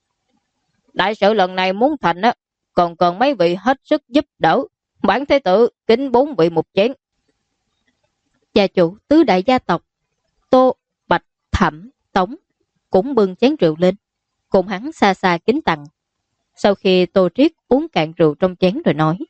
Đại sự lần này muốn thành á, còn cần mấy vị hết sức giúp đỡ. Bản Thế Tử kính 4 vị một chén. Gia chủ tứ đại gia tộc Tô, Bạch, Thẩm, Tống cũng bưng chén rượu lên, cùng hắn xa xa kính tặng. Sau khi Tô Triết uống cạn rượu trong chén rồi nói: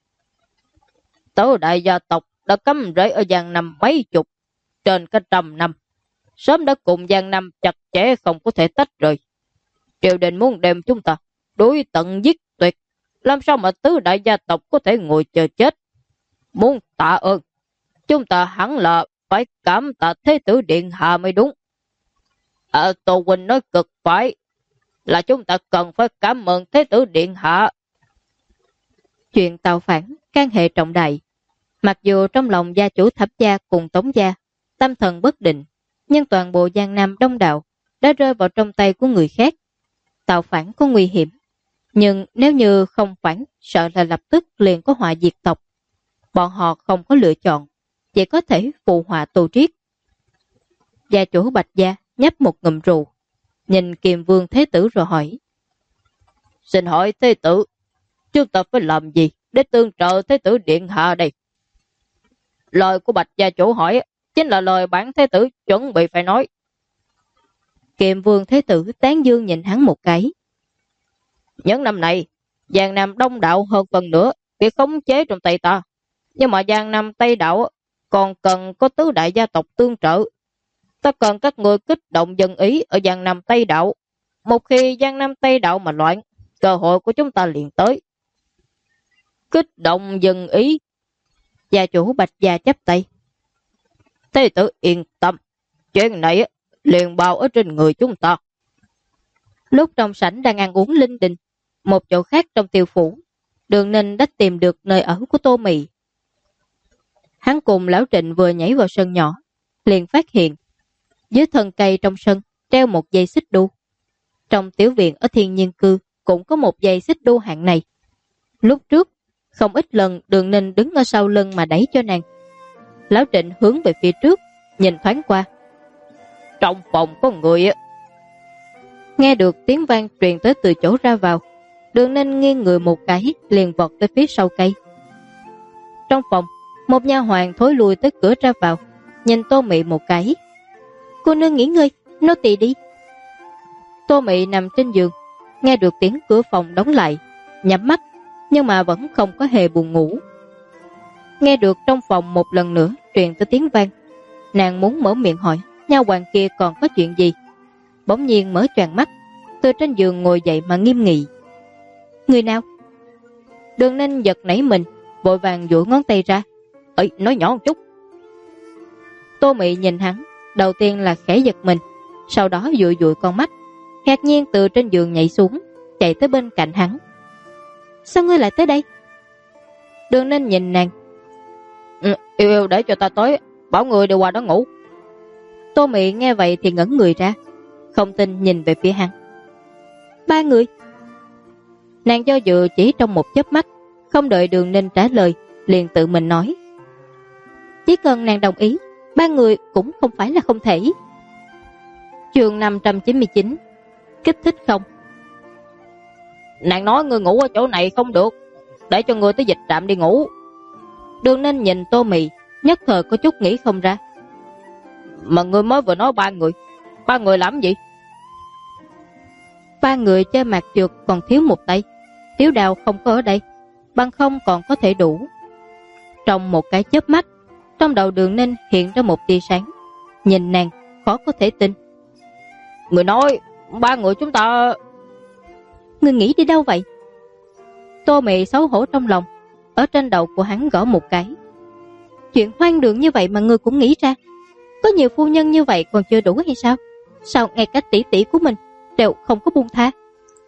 Tứ đại gia tộc đã cắm rễ ở Giang Nam mấy chục, trên cả 100 năm. Sớm đã cùng Giang Nam chặt chẽ không có thể tách rời. Triều đình muốn đem chúng ta đối tận giết tuyệt, làm sao mà tứ đại gia tộc có thể ngồi chờ chết? Muốn tạ ơn, chúng ta hẳn là phải cảm tạ Thế Tử Điện Hạ mới đúng. Tô Huynh nói cực phải, là chúng ta cần phải cảm ơn Thế Tử Điện Hạ. Chuyện tạo phản can hệ trọng đại. Mặc dù trong lòng gia chủ Thẩm gia cùng Tống gia tâm thần bất định, nhưng toàn bộ Giang Nam đông đảo đã rơi vào trong tay của người khác. Tạo phản có nguy hiểm, nhưng nếu như không phản, sợ là lập tức liền có họa diệt tộc. Bọn họ không có lựa chọn, chỉ có thể phụ họa Tô Triết. Gia chủ Bạch gia nhấp một ngụm rượu, nhìn Kiềm Vương Thế Tử rồi hỏi: Xin hỏi Thế Tử, chúng ta phải làm gì để tương trợ Thế Tử Điện Hạ đây? Lời của Bạch gia chủ hỏi chính là lời bản Thế Tử chuẩn bị phải nói. Kiềm Vương Thế Tử tán dương nhìn hắn một cái. Những năm này, Giang Nam đông đạo hơn phần nữa bị khống chế trong tay ta. Nhưng mà Giang Nam Tây đạo còn cần có tứ đại gia tộc tương trợ. Ta cần các người kích động dân ý ở Giang Nam Tây đạo. Một khi Giang Nam Tây đạo mà loạn, cơ hội của chúng ta liền tới. Kích động dân ý. Gia chủ Bạch gia chắp tay. Thế Tử yên tâm, chuyện này liền bao ở trên người chúng ta. Lúc trong sảnh đang ăn uống linh đình, một chỗ khác trong Tiêu phủ, Đường Ninh đã tìm được nơi ở của Tô Mị. Hắn cùng lão Trịnh vừa nhảy vào sân nhỏ, liền phát hiện dưới thân cây trong sân treo một dây xích đu. Trong tiểu viện ở Thiên Nhiên Cư cũng có một dây xích đu hạng này. Lúc trước, không ít lần Đường Ninh đứng ở sau lưng mà đẩy cho nàng. Lão Trịnh hướng về phía trước, nhìn thoáng qua. Trong phòng có người á. Nghe được tiếng vang truyền tới từ chỗ ra vào, Đường Ninh nghiêng người một cái, liền vọt tới phía sau cây. Trong phòng, một nha hoàn thối lui tới cửa ra vào, nhìn Tô Mị một cái. Cô nương nghỉ ngơi, nô tỳ đi. Tô Mị nằm trên giường, nghe được tiếng cửa phòng đóng lại, nhắm mắt, nhưng mà vẫn không có hề buồn ngủ. Nghe được trong phòng một lần nữa truyền tới tiếng vang, nàng muốn mở miệng hỏi nha hoàn kia còn có chuyện gì. Bỗng nhiên mở choàng mắt, từ trên giường ngồi dậy mà nghiêm nghị. Người nào? Đường Ninh giật nảy mình, vội vàng duỗi ngón tay ra. Ơi, nói nhỏ một chút. Tô Mị nhìn hắn, đầu tiên là khẽ giật mình, sau đó dụi dụi con mắt, ngạc nhiên từ trên giường nhảy xuống, chạy tới bên cạnh hắn. Sao ngươi lại tới đây? Đường Ninh nhìn nàng. Yêu yêu để cho ta tới, bảo người đi qua đó ngủ. Tô Mị nghe vậy thì ngẩn người ra, không tin nhìn về phía hắn. 3 người? Nàng do dự chỉ trong một chớp mắt, không đợi Đường Ninh trả lời, liền tự mình nói. Chỉ cần nàng đồng ý, 3 người cũng không phải là không thể. Chương 599. Kích thích không? Nàng nói ngươi ngủ ở chỗ này không được, để cho ngươi tới dịch trạm đi ngủ. Đường Ninh nhìn Tô Mị, nhất thời có chút nghĩ không ra. Mà ngươi mới vừa nói 3 người, 3 người làm gì? 3 người chơi mạc trượt còn thiếu một tay, Tiếu Đào không có ở đây, bằng không còn có thể đủ. Trong một cái chớp mắt, trong đầu Đường Ninh hiện ra một tia sáng, nhìn nàng khó có thể tin. Người nói, ba người chúng ta... Người nghĩ đi đâu vậy? Tô Mị xấu hổ trong lòng, ở trên đầu của hắn gõ một cái. Chuyện hoang đường như vậy mà ngươi cũng nghĩ ra? Có nhiều phu nhân như vậy còn chưa đủ hay sao? Sao ngay cả tỷ tỷ của mình đều không có buông tha?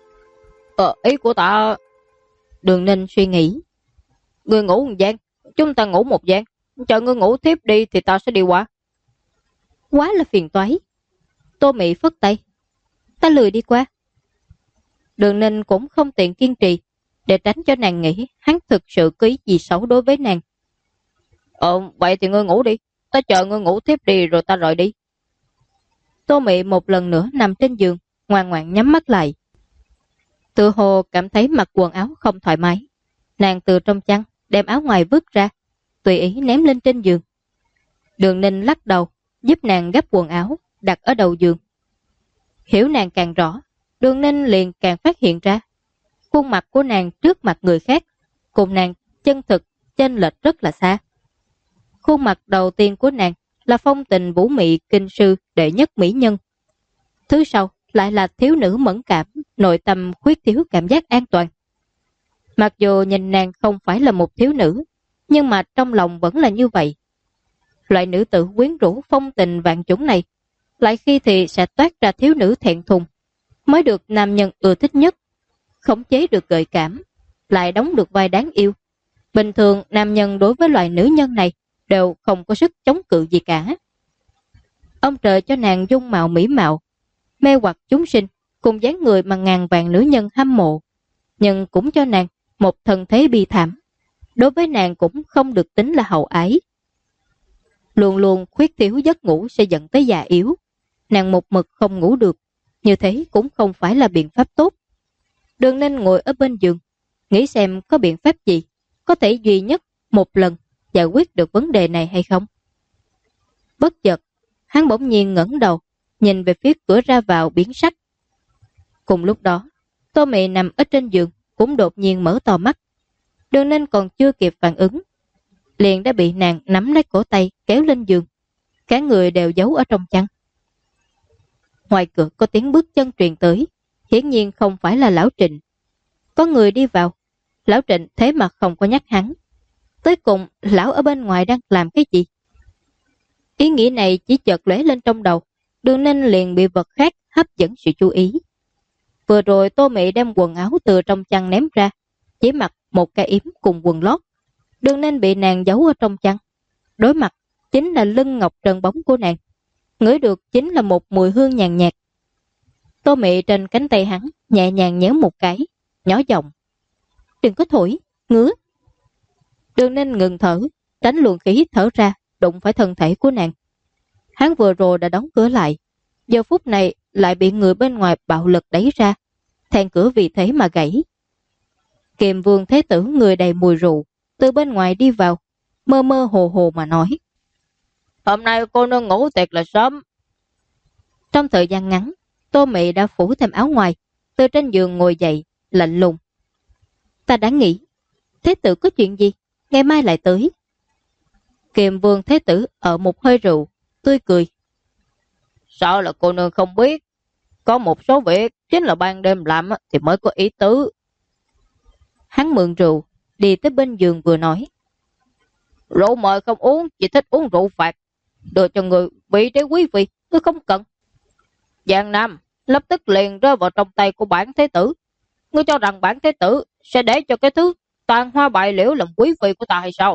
Ý của ta... Đường Ninh suy nghĩ. Ngươi ngủ một gian, chúng ta ngủ một gian. Chờ ngươi ngủ tiếp đi thì ta sẽ đi qua. Quá là phiền toái. Tô Mị phất tay. Ta lười đi qua. Đường Ninh cũng không tiện kiên trì, để tránh cho nàng nghĩ hắn thực sự có ý gì xấu đối với nàng. Vậy thì ngươi ngủ đi. Ta chờ ngươi ngủ tiếp đi rồi ta rời đi. Tô Mị một lần nữa nằm trên giường, ngoan ngoãn nhắm mắt lại. Tự hồ cảm thấy mặc quần áo không thoải mái. Nàng từ trong chăn đem áo ngoài vứt ra, tùy ý ném lên trên giường. Đường Ninh lắc đầu, giúp nàng gấp quần áo, đặt ở đầu giường. Hiểu nàng càng rõ, Đường Ninh liền càng phát hiện ra khuôn mặt của nàng trước mặt người khác cùng nàng chân thực chênh lệch rất là xa. Khuôn mặt đầu tiên của nàng là phong tình vũ mị kinh sư đệ nhất mỹ nhân. Thứ sau lại là thiếu nữ mẫn cảm, nội tâm khuyết thiếu cảm giác an toàn. Mặc dù nhìn nàng không phải là một thiếu nữ, nhưng mà trong lòng vẫn là như vậy. Loại nữ tử quyến rũ phong tình vạn chủng này, lại khi thì sẽ toát ra thiếu nữ thẹn thùng, mới được nam nhân ưa thích nhất, khống chế được gợi cảm, lại đóng được vai đáng yêu. Bình thường nam nhân đối với loại nữ nhân này đều không có sức chống cự gì cả. Ông trời cho nàng dung mạo mỹ mạo, mê hoặc chúng sinh, cùng dáng người mà ngàn vạn nữ nhân hâm mộ, nhưng cũng cho nàng một thân thế bi thảm. Đối với nàng cũng không được tính là hậu ái. Luôn luôn khuyết thiếu giấc ngủ sẽ dẫn tới già yếu. Nàng một mực không ngủ được, như thế cũng không phải là biện pháp tốt. Đường Ninh ngồi ở bên giường, nghĩ xem có biện pháp gì có thể duy nhất một lần giải quyết được vấn đề này hay không. Bất chợt, hắn bỗng nhiên ngẩng đầu, nhìn về phía cửa ra vào biến sắc. Cùng lúc đó, Tô Mị nằm ở trên giường cũng đột nhiên mở to mắt. Đường Ninh còn chưa kịp phản ứng, liền đã bị nàng nắm lấy cổ tay kéo lên giường. Cả người đều giấu ở trong chăn. Ngoài cửa có tiếng bước chân truyền tới, hiển nhiên không phải là Lão Trịnh. Có người đi vào, Lão Trịnh thế mà không có nhắc hắn. Tới cùng, lão ở bên ngoài đang làm cái gì? Ý nghĩ này chỉ chợt lóe lên trong đầu, Đường Ninh liền bị vật khác hấp dẫn sự chú ý. Vừa rồi Tô Mị đem quần áo từ trong chăn ném ra, chỉ mặc một cái yếm cùng quần lót. Đường Ninh bị nàng giấu ở trong chăn. Đối mặt chính là lưng ngọc trơn bóng của nàng, ngửi được chính là một mùi hương nhàn nhạt. Tô Mị trên cánh tay hắn nhẹ nhàng nhéo một cái, nhỏ giọng: "Đừng có thổi, ngứa." Đường Ninh ngừng thở, tránh luồng khí hít thở ra đụng phải thân thể của nàng. Hắn vừa rồi đã đóng cửa lại, giờ phút này lại bị người bên ngoài bạo lực đẩy ra, then cửa vì thế mà gãy. Kiềm Vương Thế Tử người đầy mùi rượu từ bên ngoài đi vào, mơ mơ hồ hồ mà nói: "Hôm nay cô nương ngủ thiệt là sớm." Trong thời gian ngắn, Tô Mị đã phủ thêm áo ngoài, từ trên giường ngồi dậy, lạnh lùng: "Ta đã nghĩ, Thế Tử có chuyện gì, ngày mai lại tới." Kiềm Vương Thế Tử ở một hơi rượu, tươi cười: "Sợ là cô nương không biết, có một số việc chính là ban đêm làm thì mới có ý tứ." Hắn mượn rượu, đi tới bên giường vừa nói: "Rượu mời không uống, chỉ thích uống rượu phạt. Đưa cho người vị trí quý vị, tôi không cần. Giang Nam lập tức liền rơi vào trong tay của bản Thế Tử. Ngươi cho rằng bản Thế Tử sẽ để cho cái thứ tàn hoa bại liễu làm quý vị của ta hay sao?"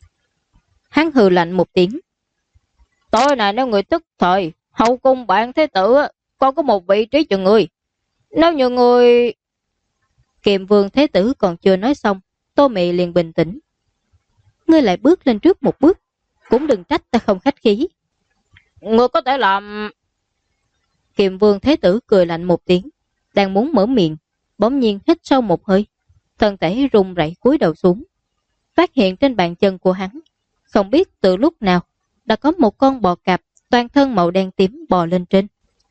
Hắn hừ lạnh một tiếng: "Tối nay nếu người tức thời, hậu cung bản Thế Tử còn có một vị trí cho người. Nếu như người..." Kiềm Vương Thế Tử còn chưa nói xong, Tô Mị liền bình tĩnh: "Ngươi lại bước lên trước một bước, cũng đừng trách ta không khách khí." "Ngươi có thể làm..." Kiềm Vương Thế Tử cười lạnh một tiếng, đang muốn mở miệng, bỗng nhiên hít sâu một hơi, thân thể run rẩy cúi đầu xuống. Phát hiện trên bàn chân của hắn, không biết từ lúc nào đã có một con bò cạp toàn thân màu đen tím bò lên trên.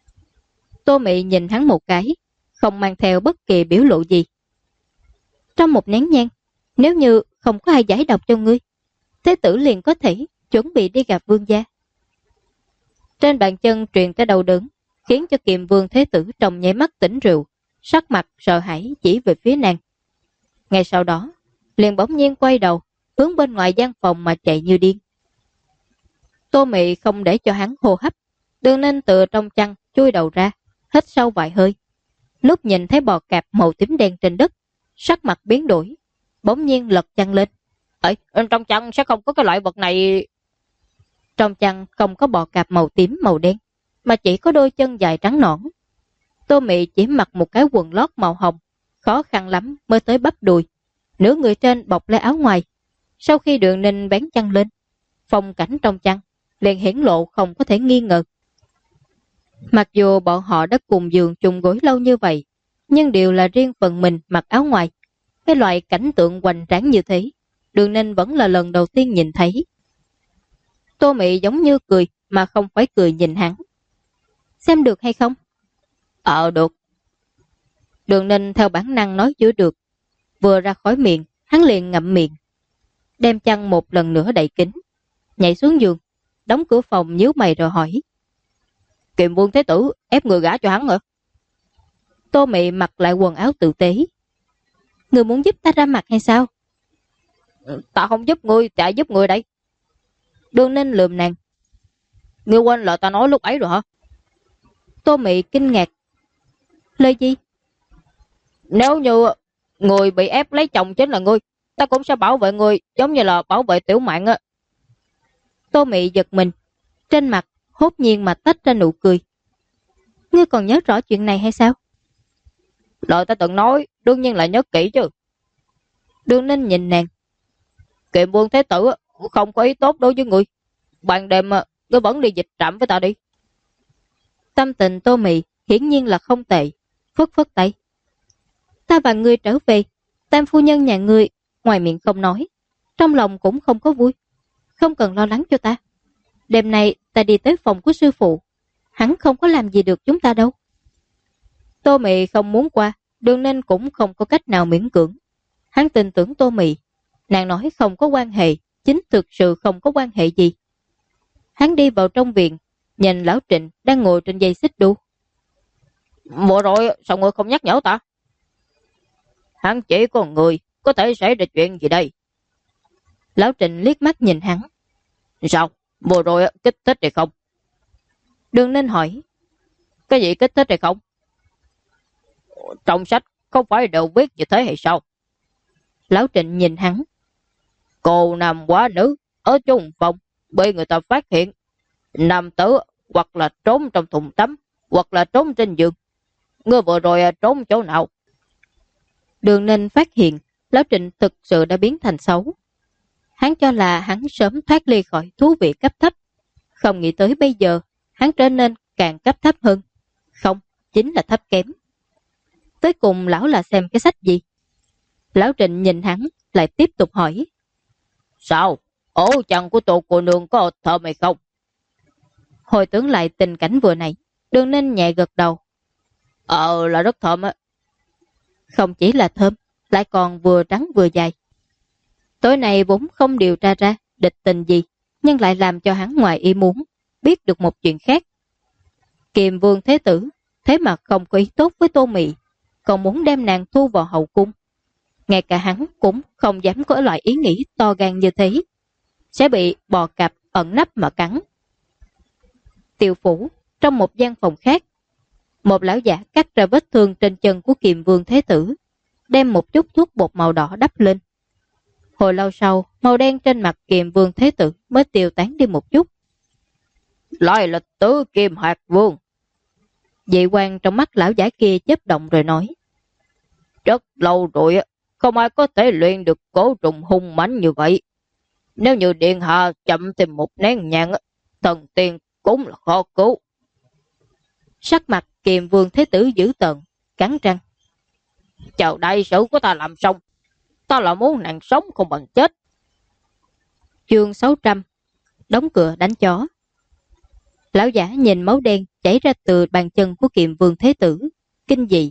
Tô Mị nhìn hắn một cái, không mang theo bất kỳ biểu lộ gì. Trong một nén nhang, nếu như không có ai giải độc cho ngươi, Thế Tử liền có thể chuẩn bị đi gặp vương gia. Trên bàn chân truyền tới đau đớn, khiến cho Kiềm Vương Thế Tử trong nháy mắt tỉnh rượu, sắc mặt sợ hãi chỉ về phía nàng. Ngay sau đó, liền bỗng nhiên quay đầu, hướng bên ngoài gian phòng mà chạy như điên. Tô Mị không để cho hắn hô hấp, Đường Ninh từ trong chăn chui đầu ra, hít sâu vài hơi. Lúc nhìn thấy bò cạp màu tím đen trên đất, sắc mặt biến đổi, bỗng nhiên lật chăn lên. Trong chăn sẽ không có cái loại vật này. Trong chăn không có bò cạp màu tím màu đen, mà chỉ có đôi chân dài trắng nõn. Tô Mị chỉ mặc một cái quần lót màu hồng, khó khăn lắm mới tới bắp đùi, nửa người trên bọc lấy áo ngoài. Sau khi Đường Ninh bén chăn lên, phong cảnh trong chăn liền hiển lộ không có thể nghi ngờ. Mặc dù bọn họ đã cùng giường chung gối lâu như vậy, nhưng đều là riêng phần mình mặc áo ngoài. Cái loại cảnh tượng hoành tráng như thế, Đường Ninh vẫn là lần đầu tiên nhìn thấy. Tô Mị giống như cười mà không phải cười nhìn hắn. Xem được hay không? Được. Đường Ninh theo bản năng nói chưa được. Vừa ra khỏi miệng, hắn liền ngậm miệng. Đem chăn một lần nữa đậy kín, nhảy xuống giường, đóng cửa phòng nhíu mày rồi hỏi. Kiềm Vương Thế Tử ép người gả cho hắn hả? Tô Mị mặc lại quần áo tử tế. Người muốn giúp ta ra mặt hay sao? Ta không giúp ngươi, ta giúp ngươi đây. Đường Ninh lườm nàng. Ngươi quên lời ta nói lúc ấy rồi hả? Tô Mị kinh ngạc. Lời gì? Nếu như người bị ép lấy chồng chính là ngươi, ta cũng sẽ bảo vệ ngươi giống như là bảo vệ tiểu mạng á. Tô Mị giật mình, trên mặt hốt nhiên mà tách ra nụ cười. Ngươi còn nhớ rõ chuyện này hay sao? Lời ta từng nói đương nhiên là nhớ kỹ chứ. Đường Ninh nhìn nàng. Kiềm Vương Thế Tử không có ý tốt đối với ngươi. Ban đêm ngươi vẫn đi dịch trạm với ta đi. Tâm tình Tô Mị hiển nhiên là không tệ, phất phất tay. Ta và ngươi trở về, tam phu nhân nhà ngươi ngoài miệng không nói, trong lòng cũng không có vui. Không cần lo lắng cho ta. Đêm nay ta đi tới phòng của sư phụ, hắn không có làm gì được chúng ta đâu. Tô Mị không muốn qua, Đường Ninh cũng không có cách nào miễn cưỡng. Hắn tin tưởng Tô Mị, nàng nói không có quan hệ, chính thực sự không có quan hệ gì. Hắn đi vào trong viện, nhìn lão Trịnh đang ngồi trên dây xích đu. Vừa rồi sao ngươi không nhắc nhở ta? Hắn chỉ có người, có thể xảy ra chuyện gì đây? Lão Trịnh liếc mắt nhìn hắn. Sao? Vừa rồi kích thích hay không? Đường Ninh hỏi. Cái gì kích thích hay không? Trong sách không phải đều viết như thế hay sao? Lão Trịnh nhìn hắn. Cô nam quá nữ ở chung phòng bị người ta phát hiện, nam tử hoặc là trốn trong thùng tắm, hoặc là trốn trên giường. Ngươi vừa rồi trốn chỗ nào? Đường Ninh phát hiện Lão Trịnh thực sự đã biến thành xấu. Hắn cho là hắn sớm thoát ly khỏi thú vị cấp thấp, không nghĩ tới bây giờ hắn trở nên càng cấp thấp hơn. Không, chính là thấp kém. Tới cùng lão là xem cái sách gì? Lão Trịnh nhìn hắn lại tiếp tục hỏi. Sao? Ổ chăn của tổ cô nương có thơm hay không? Hồi tưởng lại tình cảnh vừa nãy, Đường Ninh nhẹ gật đầu. Là rất thơm á. Không chỉ là thơm, lại còn vừa trắng vừa dài. Tối nay vốn không điều tra ra địch tình gì, nhưng lại làm cho hắn ngoài ý muốn biết được một chuyện khác. Kiềm Vương Thế Tử thế mà không có ý tốt với Tô Mị, còn muốn đem nàng thu vào hậu cung. Ngay cả hắn cũng không dám có loại ý nghĩ to gan như thế, sẽ bị bò cạp ẩn nấp mà cắn. Tiêu phủ, trong một gian phòng khác, một lão giả cắt ra vết thương trên chân của Kiềm Vương Thế Tử, đem một chút thuốc bột màu đỏ đắp lên. Hồi lâu sau, màu đen trên mặt Kiềm Vương Thế Tử mới tiêu tán đi một chút. Lại là tứ Kim Hạt Vương. Dị quan trong mắt lão giả kia chớp động rồi nói. Rất lâu rồi, không ai có thể luyện được cổ trùng hung mãnh như vậy. Nếu như điện hạ chậm thêm một nén nhang, thần tiên cũng là khó cứu. Sắc mặt Kiềm Vương Thế Tử dữ tợn, cắn răng. Chờ đại sự của ta làm xong, ta là muốn nàng sống không bằng chết. Chương 600. Đóng cửa đánh chó. Lão giả nhìn máu đen chảy ra từ bàn chân của Kiềm Vương Thế Tử, kinh dị.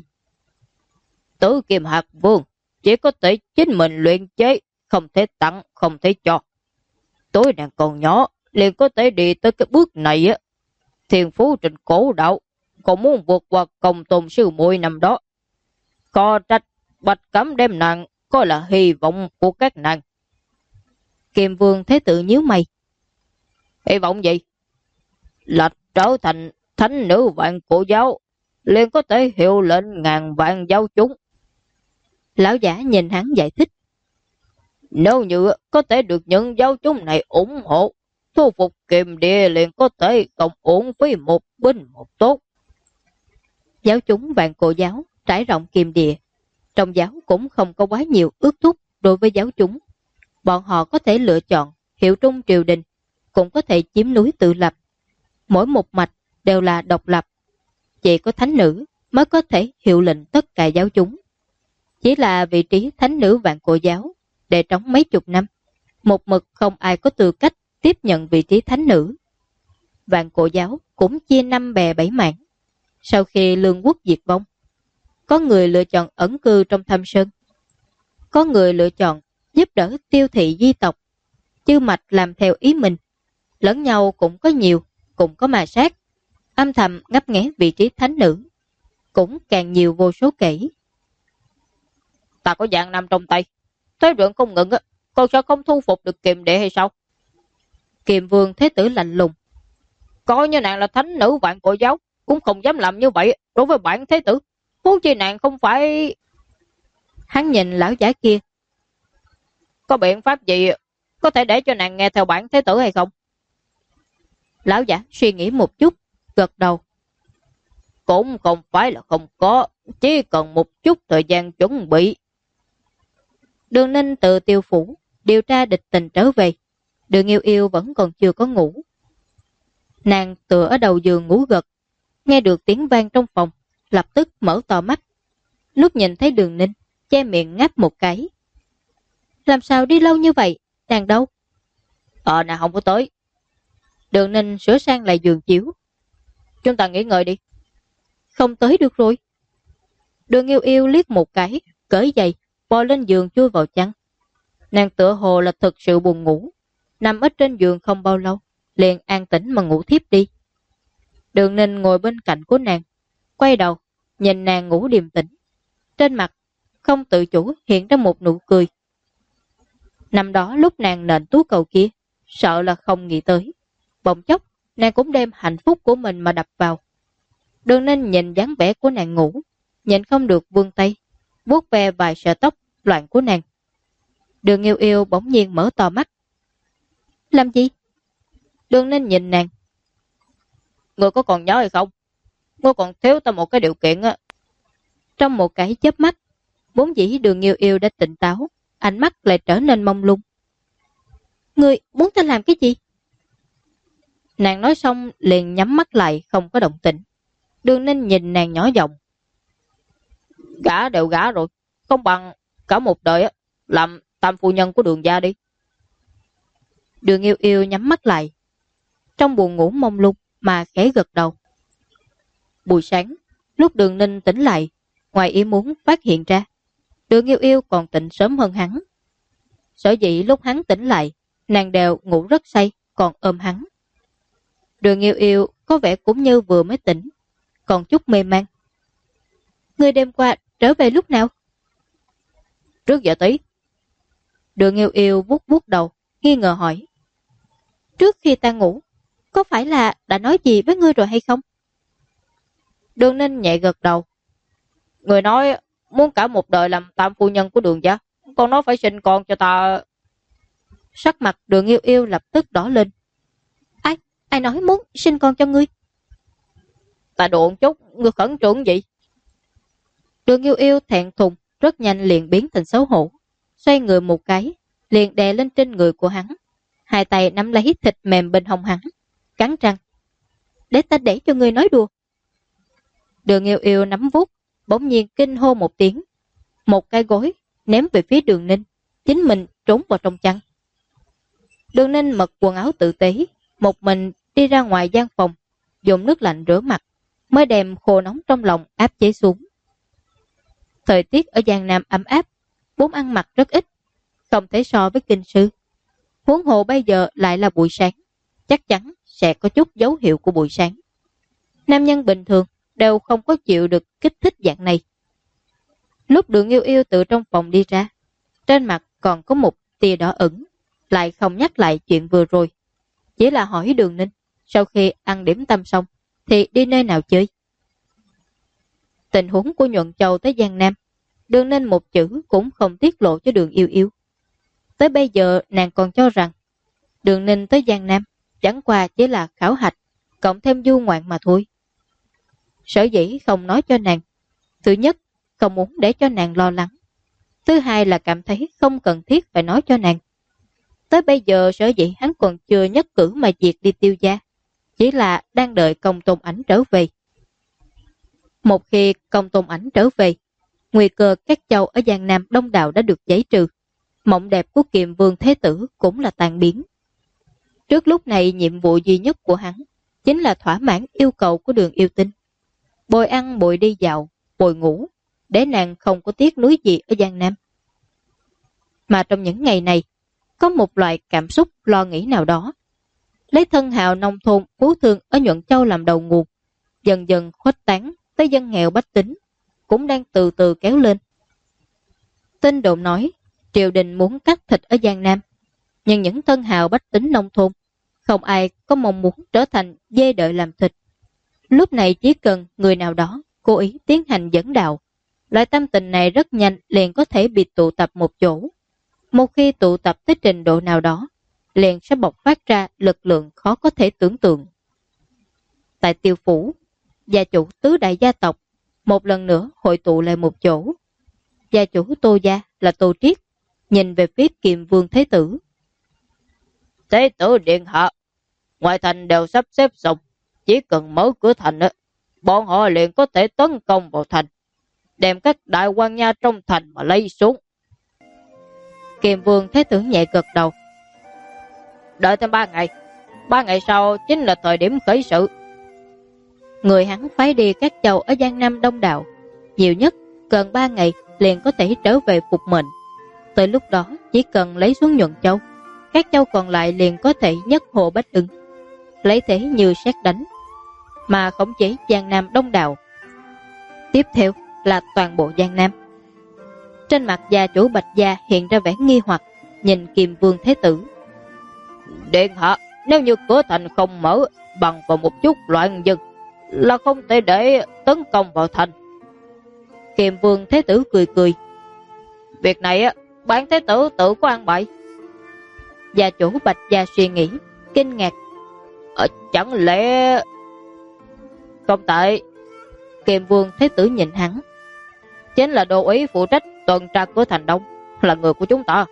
Tứ Kim Hạt Vương chỉ có thể chính mình luyện chế, không thể tặng, không thể cho. Tối nàng còn nhỏ, liền có thể đi tới cái bước này á. Thiên phú trên cổ đạo, còn muốn vượt qua công tôn sư muội năm đó. Có trách Bạch Cẩm đem nàng coi là hy vọng của các nàng. Kiềm Vương Thế Tử nhíu mày. Hy vọng gì? Là trở thành thánh nữ vạn cổ giáo, liền có thể hiệu lệnh ngàn vạn giáo chúng. Lão giả nhìn hắn giải thích. Nếu như có thể được những giáo chúng này ủng hộ, thu phục Kiềm Địa liền có thể cộng uổng phí một binh một tốt. Giáo chúng vạn cổ giáo trải rộng Kiềm Địa, trong giáo cũng không có quá nhiều ước thúc đối với giáo chúng. Bọn họ có thể lựa chọn hiệu trung triều đình, cũng có thể chiếm núi tự lập. Mỗi một mạch đều là độc lập. Chỉ có thánh nữ mới có thể hiệu lệnh tất cả giáo chúng. Chỉ là vị trí thánh nữ vạn cổ giáo để trống mấy chục năm, một mực không ai có tư cách tiếp nhận vị trí thánh nữ. Vạn cổ giáo cũng chia 5 bè 7 mảng. Sau khi lương quốc diệt vong, có người lựa chọn ẩn cư trong thâm sơn, có người lựa chọn giúp đỡ tiêu thị di tộc, chư mạch làm theo ý mình. Lẫn nhau cũng có nhiều, cũng có mà sát, âm thầm ngấp nghé vị trí thánh nữ, cũng càng nhiều vô số kể. Ta có Giang Nam trong tay, thế lượng không ngừng, còn sao không thu phục được Kiềm Địa hay sao? Kiềm Vương Thế Tử lạnh lùng. Coi như nàng là thánh nữ vạn cổ giáo, cũng không dám làm như vậy đối với bản Thế Tử. Huống chi nàng không phải... Hắn nhìn lão giả kia. Có biện pháp gì có thể để cho nàng nghe theo bản Thế Tử hay không? Lão giả suy nghĩ một chút, gật đầu. Cũng không phải là không có, chỉ cần một chút thời gian chuẩn bị. Đường Ninh từ Tiêu phủ điều tra địch tình trở về. Đường Yêu Yêu vẫn còn chưa có ngủ. Nàng tựa ở đầu giường ngủ gật, nghe được tiếng vang trong phòng, lập tức mở to mắt. Lúc nhìn thấy Đường Ninh, che miệng ngáp một cái. Làm sao đi lâu như vậy? Nàng đâu? Nàng không có tới. Đường Ninh sửa sang lại giường chiếu. Chúng ta nghỉ ngơi đi. Không tới được rồi. Đường Yêu Yêu liếc một cái, cởi giày, bò lên giường chui vào chăn. Nàng tựa hồ là thực sự buồn ngủ, nằm ở trên giường không bao lâu, liền an tĩnh mà ngủ thiếp đi. Đường Ninh ngồi bên cạnh của nàng, quay đầu, nhìn nàng ngủ điềm tĩnh. Trên mặt, không tự chủ hiện ra một nụ cười. Năm đó lúc nàng nện tú cầu kia, sợ là không nghĩ tới. Bỗng chốc, nàng cũng đem hạnh phúc của mình mà đập vào. Đường Ninh nhìn dáng vẻ của nàng ngủ, nhìn không được vươn tay, vuốt ve vài sợi tóc loạn của nàng. Đường Yêu Yêu bỗng nhiên mở to mắt. Làm gì? Đường Ninh nhìn nàng. Ngươi có còn nhớ hay không? Ngươi còn thiếu ta một cái điều kiện á. Trong một cái chớp mắt, vốn dĩ Đường Yêu Yêu đã tỉnh táo, ánh mắt lại trở nên mông lung. Ngươi muốn ta làm cái gì? Nàng nói xong liền nhắm mắt lại, không có động tĩnh. Đường Ninh nhìn nàng nhỏ giọng. Gả đều gả rồi, không bằng cả một đời á, làm tam phu nhân của Đường gia đi. Đường Yêu Yêu nhắm mắt lại, trong buồn ngủ mông lung mà khẽ gật đầu. Buổi sáng, lúc Đường Ninh tỉnh lại, ngoài ý muốn phát hiện ra, Đường Yêu Yêu còn tỉnh sớm hơn hắn. Sở dĩ lúc hắn tỉnh lại, nàng đều ngủ rất say, còn ôm hắn. Đường Yêu Yêu có vẻ cũng như vừa mới tỉnh, còn chút mê man. Ngươi đêm qua trở về lúc nào? Trước giờ tí. Đường Yêu Yêu vuốt vuốt đầu, nghi ngờ hỏi. Trước khi ta ngủ, có phải là đã nói gì với ngươi rồi hay không? Đường Ninh nhẹ gật đầu. Người nói muốn cả một đời làm tam phu nhân của Đường gia, còn nó phải sinh con cho ta. Sắc mặt Đường Yêu Yêu lập tức đỏ lên. Ai nói muốn sinh con cho ngươi? Ta độn chút, ngươi khẩn trương gì? Đường Yêu Yêu thẹn thùng, rất nhanh liền biến thành xấu hổ. Xoay người một cái, liền đè lên trên người của hắn. Hai tay nắm lấy thịt mềm bên hông hắn, cắn răng. Để ta để cho ngươi nói đùa. Đường Yêu Yêu nắm vuốt, bỗng nhiên kinh hô một tiếng. Một cái gối ném về phía Đường Ninh, chính mình trốn vào trong chăn. Đường Ninh mặc quần áo tự tế, một mình đi ra ngoài gian phòng, dùng nước lạnh rửa mặt, mới đem khô nóng trong lòng áp chế xuống. Thời tiết ở Giang Nam ấm áp, vốn ăn mặc rất ít, không thể so với kinh sư. Huống hồ bây giờ lại là buổi sáng, chắc chắn sẽ có chút dấu hiệu của buổi sáng. Nam nhân bình thường đều không có chịu được kích thích dạng này. Lúc Đường Yêu Yêu từ trong phòng đi ra, trên mặt còn có một tia đỏ ửng, lại không nhắc lại chuyện vừa rồi. Chỉ là hỏi Đường Ninh, sau khi ăn điểm tâm xong, thì đi nơi nào chơi. Tình huống của Nhuận Châu tới Giang Nam, Đường Ninh một chữ cũng không tiết lộ cho Đường Yêu Yêu. Tới bây giờ nàng còn cho rằng Đường Ninh tới Giang Nam chẳng qua chỉ là khảo hạch, cộng thêm du ngoạn mà thôi. Sở dĩ không nói cho nàng, thứ nhất, không muốn để cho nàng lo lắng. Thứ hai là cảm thấy không cần thiết phải nói cho nàng. Tới bây giờ sở dĩ hắn còn chưa nhất cử mà diệt đi Tiêu gia, chỉ là đang đợi Công Tôn Ảnh trở về. Một khi Công Tôn Ảnh trở về, nguy cơ các châu ở Giang Nam đông đảo đã được giải trừ. Mộng đẹp của Kiềm Vương Thế Tử cũng là tan biến. Trước lúc này nhiệm vụ duy nhất của hắn chính là thỏa mãn yêu cầu của Đường Yêu Tinh. Bồi ăn, bồi đi dạo, bồi ngủ, để nàng không có tiếc nuối gì ở Giang Nam. Mà trong những ngày này, có một loại cảm xúc lo nghĩ nào đó. Lấy thân hào nông thôn phú thương ở Nhuận Châu làm đầu nguồn, dần dần khuếch tán tới dân nghèo bách tính, cũng đang từ từ kéo lên. Tin đồn nói, triều đình muốn cắt thịt ở Giang Nam, nhưng những thân hào bách tính nông thôn, không ai có mong muốn trở thành dê đợi làm thịt. Lúc này chỉ cần người nào đó cố ý tiến hành dẫn đạo, loại tâm tình này rất nhanh liền có thể bị tụ tập một chỗ. Một khi tụ tập tới trình độ nào đó, liền sẽ bộc phát ra lực lượng khó có thể tưởng tượng. Tại Tiêu Phủ, gia chủ tứ đại gia tộc một lần nữa hội tụ lại một chỗ. Gia chủ Tô gia là Tô Triết, nhìn về phía Kiềm Vương Thế Tử. Thế tử điện hạ, ngoài thành đều sắp xếp xong, chỉ cần mở cửa thành, bọn họ liền có thể tấn công vào thành, đem các đại quan nha trong thành mà lấy xuống. Kiềm Vương Thế Tử nhẹ gật đầu. Đợi thêm 3 ngày, 3 ngày sau chính là thời điểm khởi sự. Người hắn phái đi các châu ở Giang Nam đông đảo, nhiều nhất cần 3 ngày liền có thể trở về phục mệnh. Tới lúc đó chỉ cần lấy xuống Nhuận Châu, các châu còn lại liền có thể nhất hồ bách ứng, lấy thế như sét đánh, mà khống chế Giang Nam đông đảo. Tiếp theo là toàn bộ Giang Nam. Trên mặt gia chủ Bạch gia hiện ra vẻ nghi hoặc, nhìn Kiềm Vương Thế Tử. Điện hạ, nếu như cửa thành không mở bằng vào một chút loạn dân, là không thể để tấn công vào thành. Kiềm Vương Thế Tử cười cười. Việc này bản Thế tử tự có an bài. Gia chủ Bạch gia suy nghĩ, kinh ngạc. Chẳng lẽ... Không tệ. Kiềm Vương Thế Tử nhìn hắn. Chính là đô úy phụ trách tuần tra cửa thành đông, là người của chúng ta.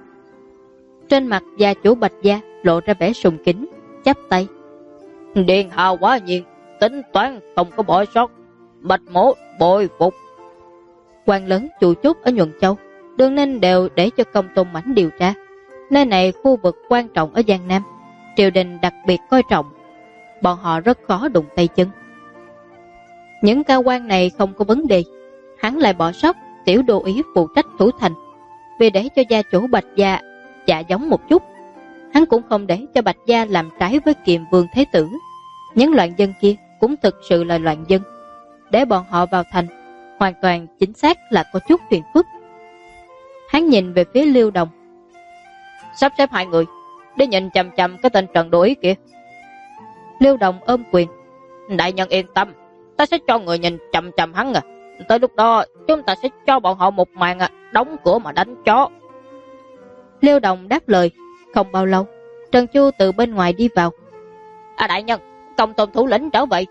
Trên mặt gia chủ Bạch gia lộ ra vẻ sùng kính, chắp tay. Điện hạ quá nhiên, tính toán không có bỏ sót, Bạch mổ bội phục. Quan lớn chủ chốt ở Nhuận Châu, Đường Ninh đều để cho Công Tôn Mãnh điều tra. Nơi này khu vực quan trọng ở Giang Nam, triều đình đặc biệt coi trọng, bọn họ rất khó đụng tay chân. Những cao quan này không có vấn đề, hắn lại bỏ sót tiểu đô ý phụ trách thủ thành. Vì để cho gia chủ Bạch gia dạ giống một chút, hắn cũng không để cho Bạch gia làm trái với Kiềm Vương Thế Tử. Những loạn dân kia cũng thực sự là loạn dân, để bọn họ vào thành hoàn toàn chính xác là có chút phiền phức. Hắn nhìn về phía Liêu Đồng. Sắp xếp 2 người để nhìn chằm chằm cái tên Trần Đô Ý kia. Liêu Đồng ôm quyền. Đại nhân yên tâm, ta sẽ cho người nhìn chằm chằm hắn à. Tới lúc đó chúng ta sẽ cho bọn họ một màn đóng cửa mà đánh chó. Liêu Đồng đáp lời. Không bao lâu, Trần Chu từ bên ngoài đi vào. Đại nhân, Công Tôn thủ lĩnh trở về.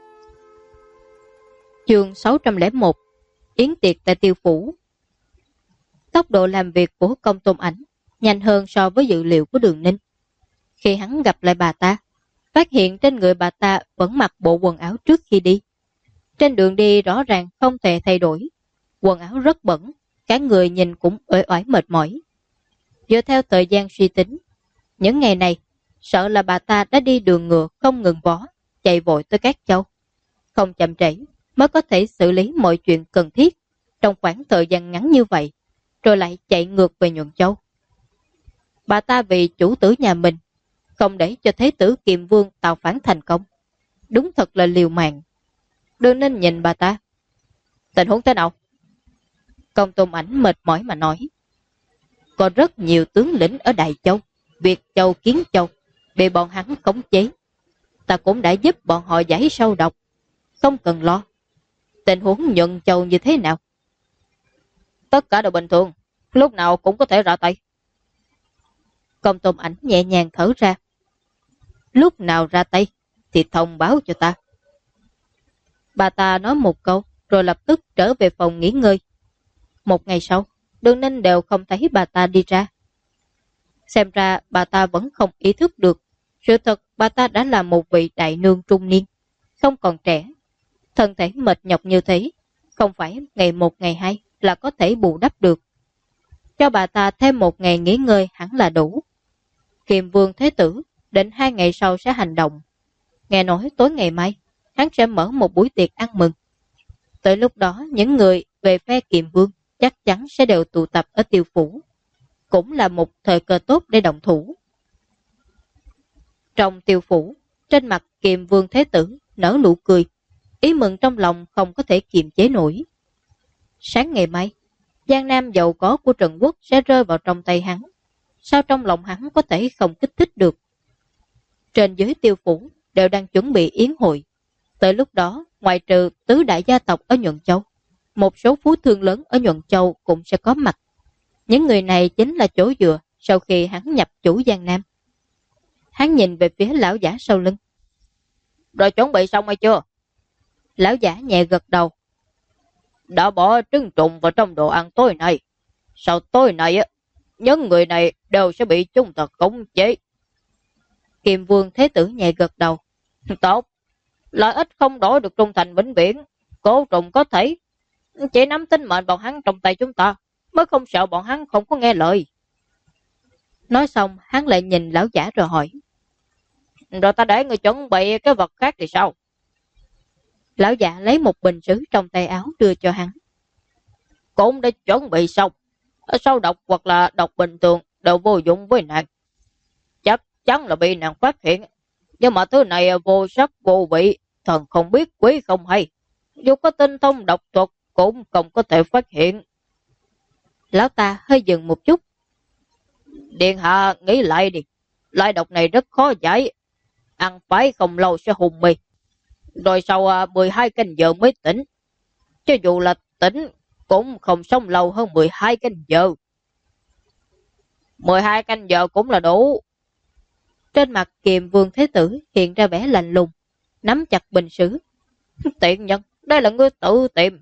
Chương 601, yến tiệc tại Tiêu Phủ. Tốc độ làm việc của Công Tôn Ảnh nhanh hơn so với dự liệu của Đường Ninh. Khi hắn gặp lại bà ta, phát hiện trên người bà ta vẫn mặc bộ quần áo trước khi đi. Trên đường đi rõ ràng không thể thay đổi, quần áo rất bẩn, cả người nhìn cũng uể oải mệt mỏi. Dựa theo thời gian suy tính, những ngày này sợ là bà ta đã đi đường ngựa không ngừng vó, chạy vội tới các châu. Không chậm trễ mới có thể xử lý mọi chuyện cần thiết trong khoảng thời gian ngắn như vậy, rồi lại chạy ngược về Nhuận Châu. Bà ta vì chủ tử nhà mình, không để cho Thế tử Kiềm Vương tạo phản thành công, đúng thật là liều mạng. Đường Ninh nhìn bà ta. Tình huống thế nào? Công Tôn Ảnh mệt mỏi mà nói. Có rất nhiều tướng lĩnh ở Đại Châu, Việt Châu, Kiến Châu bị bọn hắn khống chế. Ta cũng đã giúp bọn họ giải sâu độc. Không cần lo. Tình huống Nhuận Châu như thế nào? Tất cả đều bình thường, lúc nào cũng có thể ra tay. Công Tôn Ảnh nhẹ nhàng thở ra. Lúc nào ra tay thì thông báo cho ta. Bà ta nói một câu rồi lập tức trở về phòng nghỉ ngơi. Một ngày sau, Đường Ninh đều không thấy bà ta đi ra. Xem ra bà ta vẫn không ý thức được sự thật bà ta đã là một vị đại nương trung niên, không còn trẻ. Thân thể mệt nhọc như thế, không phải ngày một ngày hai là có thể bù đắp được. Cho bà ta thêm một ngày nghỉ ngơi hẳn là đủ. Kiềm Vương Thế Tử định 2 ngày sau sẽ hành động. Nghe nói tối ngày mai, hắn sẽ mở một buổi tiệc ăn mừng. Tới lúc đó, những người về phe Kiềm Vương chắc chắn sẽ đều tụ tập ở Tiêu Phủ. Cũng là một thời cơ tốt để động thủ. Trong Tiêu Phủ, trên mặt Kiềm Vương Thế Tử nở nụ cười, ý mừng trong lòng không có thể kiềm chế nổi. Sáng ngày mai, Giang Nam giàu có của Trần Quốc sẽ rơi vào trong tay hắn. Sao trong lòng hắn có thể không kích thích được? Trên dưới Tiêu Phủ đều đang chuẩn bị yến hội. Tới lúc đó, ngoại trừ tứ đại gia tộc ở Nhuận Châu, một số phú thương lớn ở Nhuận Châu cũng sẽ có mặt. Những người này chính là chỗ dựa sau khi hắn nhập chủ Giang Nam. Hắn nhìn về phía lão giả sau lưng. Rồi chuẩn bị xong hay chưa? Lão giả nhẹ gật đầu. Đã bỏ trứng trùng vào trong đồ ăn tối nay. Sau tối nay, những người này đều sẽ bị chúng ta khống chế. Kiềm Vương Thế Tử nhẹ gật đầu. Tốt, lợi ích không đổi được trung thành vĩnh viễn. Cố trùng có thể chỉ nắm tính mệnh bọn hắn trong tay chúng ta, mới không sợ bọn hắn không có nghe lời. Nói xong, hắn lại nhìn lão giả rồi hỏi. Rồi ta để người chuẩn bị cái vật khác thì sao? Lão giả lấy một bình sứ trong tay áo đưa cho hắn. Cũng đã chuẩn bị xong. Sau độc hoặc là độc bình thường đều vô dụng với nàng. Chắc chắn là bị nàng phát hiện. Nhưng mà thứ này vô sắc vô vị, thần không biết quý không hay. Dù có tinh thông độc thuật cũng không có thể phát hiện. Lão ta hơi dừng một chút. Điện hạ nghĩ lại đi. Loại độc này rất khó giải. Ăn phải không lâu sẽ hùng mì. Rồi sau 12 canh giờ mới tỉnh. Cho dù là tỉnh cũng không sống lâu hơn 12 canh giờ. 12 canh giờ cũng là đủ. Trên mặt Kiềm Vương Thế Tử hiện ra vẻ lạnh lùng, nắm chặt bình sứ. Tiện nhân, đây là ngươi tự tìm.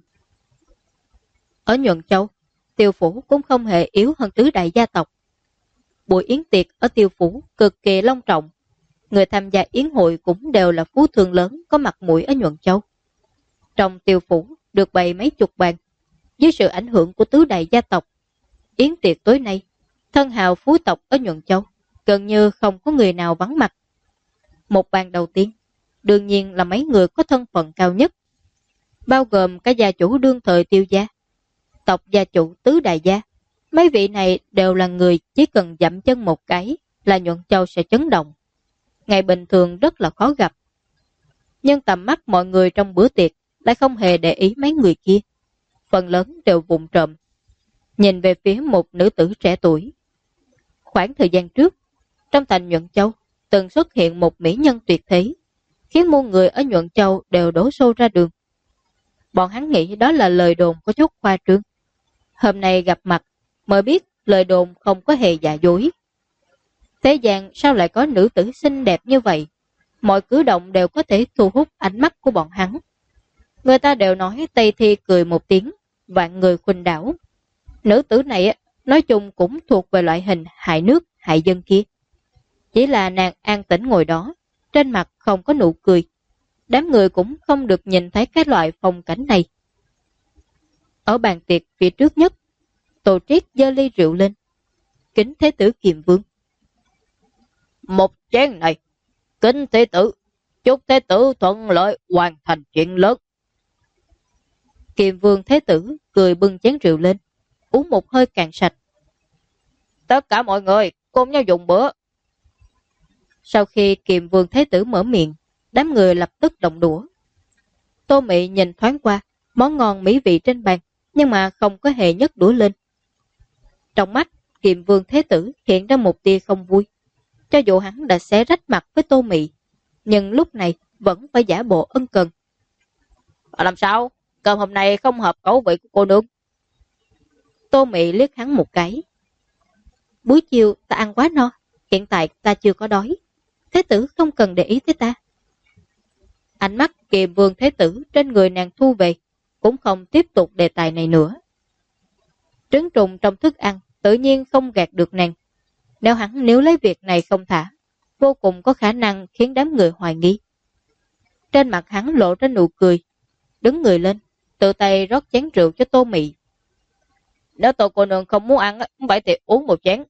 Ở Nhuận Châu, Tiêu Phủ cũng không hề yếu hơn tứ đại gia tộc. Buổi yến tiệc ở Tiêu Phủ cực kỳ long trọng. Người tham gia yến hội cũng đều là phú thương lớn có mặt mũi ở Nhuận Châu. Trong Tiêu Phủ được bày mấy chục bàn. Dưới sự ảnh hưởng của tứ đại gia tộc, yến tiệc tối nay, thân hào phú tộc ở Nhuận Châu gần như không có người nào vắng mặt. Một bàn đầu tiên, đương nhiên là mấy người có thân phận cao nhất, bao gồm cả gia chủ đương thời Tiêu gia, tộc gia chủ tứ đại gia. Mấy vị này đều là người chỉ cần dậm chân một cái là Nhuận Châu sẽ chấn động. Ngày bình thường rất là khó gặp. Nhưng tầm mắt mọi người trong bữa tiệc lại không hề để ý mấy người kia. Phần lớn đều vụng trộm nhìn về phía một nữ tử trẻ tuổi. Khoảng thời gian trước, trong thành Nhuận Châu từng xuất hiện một mỹ nhân tuyệt thế, khiến muôn người ở Nhuận Châu đều đổ xô ra đường. Bọn hắn nghĩ đó là lời đồn có chút khoa trương. Hôm nay gặp mặt mới biết lời đồn không có hề giả dối. Thế gian sao lại có nữ tử xinh đẹp như vậy? Mọi cử động đều có thể thu hút ánh mắt của bọn hắn. Người ta đều nói Tây Thi cười một tiếng, vạn người khuynh đảo. Nữ tử này nói chung cũng thuộc về loại hình hại nước, hại dân kia. Chỉ là nàng an tĩnh ngồi đó, trên mặt không có nụ cười. Đám người cũng không được nhìn thấy cái loại phong cảnh này. Ở bàn tiệc phía trước nhất, Tô Triết giơ ly rượu lên. Kính Thế Tử Kiềm Vương. Một chén này, kính Thế Tử, chúc Thế Tử thuận lợi hoàn thành chuyện lớn. Kiềm Vương Thế Tử cười bưng chén rượu lên, uống một hơi cạn sạch. Tất cả mọi người cùng nhau dùng bữa. Sau khi Kiềm Vương Thế Tử mở miệng, đám người lập tức động đũa. Tô Mị nhìn thoáng qua món ngon mỹ vị trên bàn, nhưng mà không có hề nhấc đũa lên. Trong mắt Kiệm Vương Thế Tử hiện ra một tia không vui. Cho dù hắn đã xé rách mặt với Tô Mị, nhưng lúc này vẫn phải giả bộ ân cần. Làm sao? Cơm hôm nay không hợp khẩu vị của cô nương. Tô Mị liếc hắn một cái. Buổi chiều ta ăn quá no, hiện tại ta chưa có đói. Thế tử không cần để ý tới ta. Ánh mắt Kiệm Vương Thế Tử trên người nàng thu về, cũng không tiếp tục đề tài này nữa. Trứng trùng trong thức ăn tự nhiên không gạt được nàng. Nếu hắn níu lấy việc này không thả, vô cùng có khả năng khiến đám người hoài nghi. Trên mặt hắn lộ ra nụ cười, đứng người lên, tự tay rót chén rượu cho Tô Mị. Nếu Tô cô nương không muốn ăn, vậy thì uống một chén.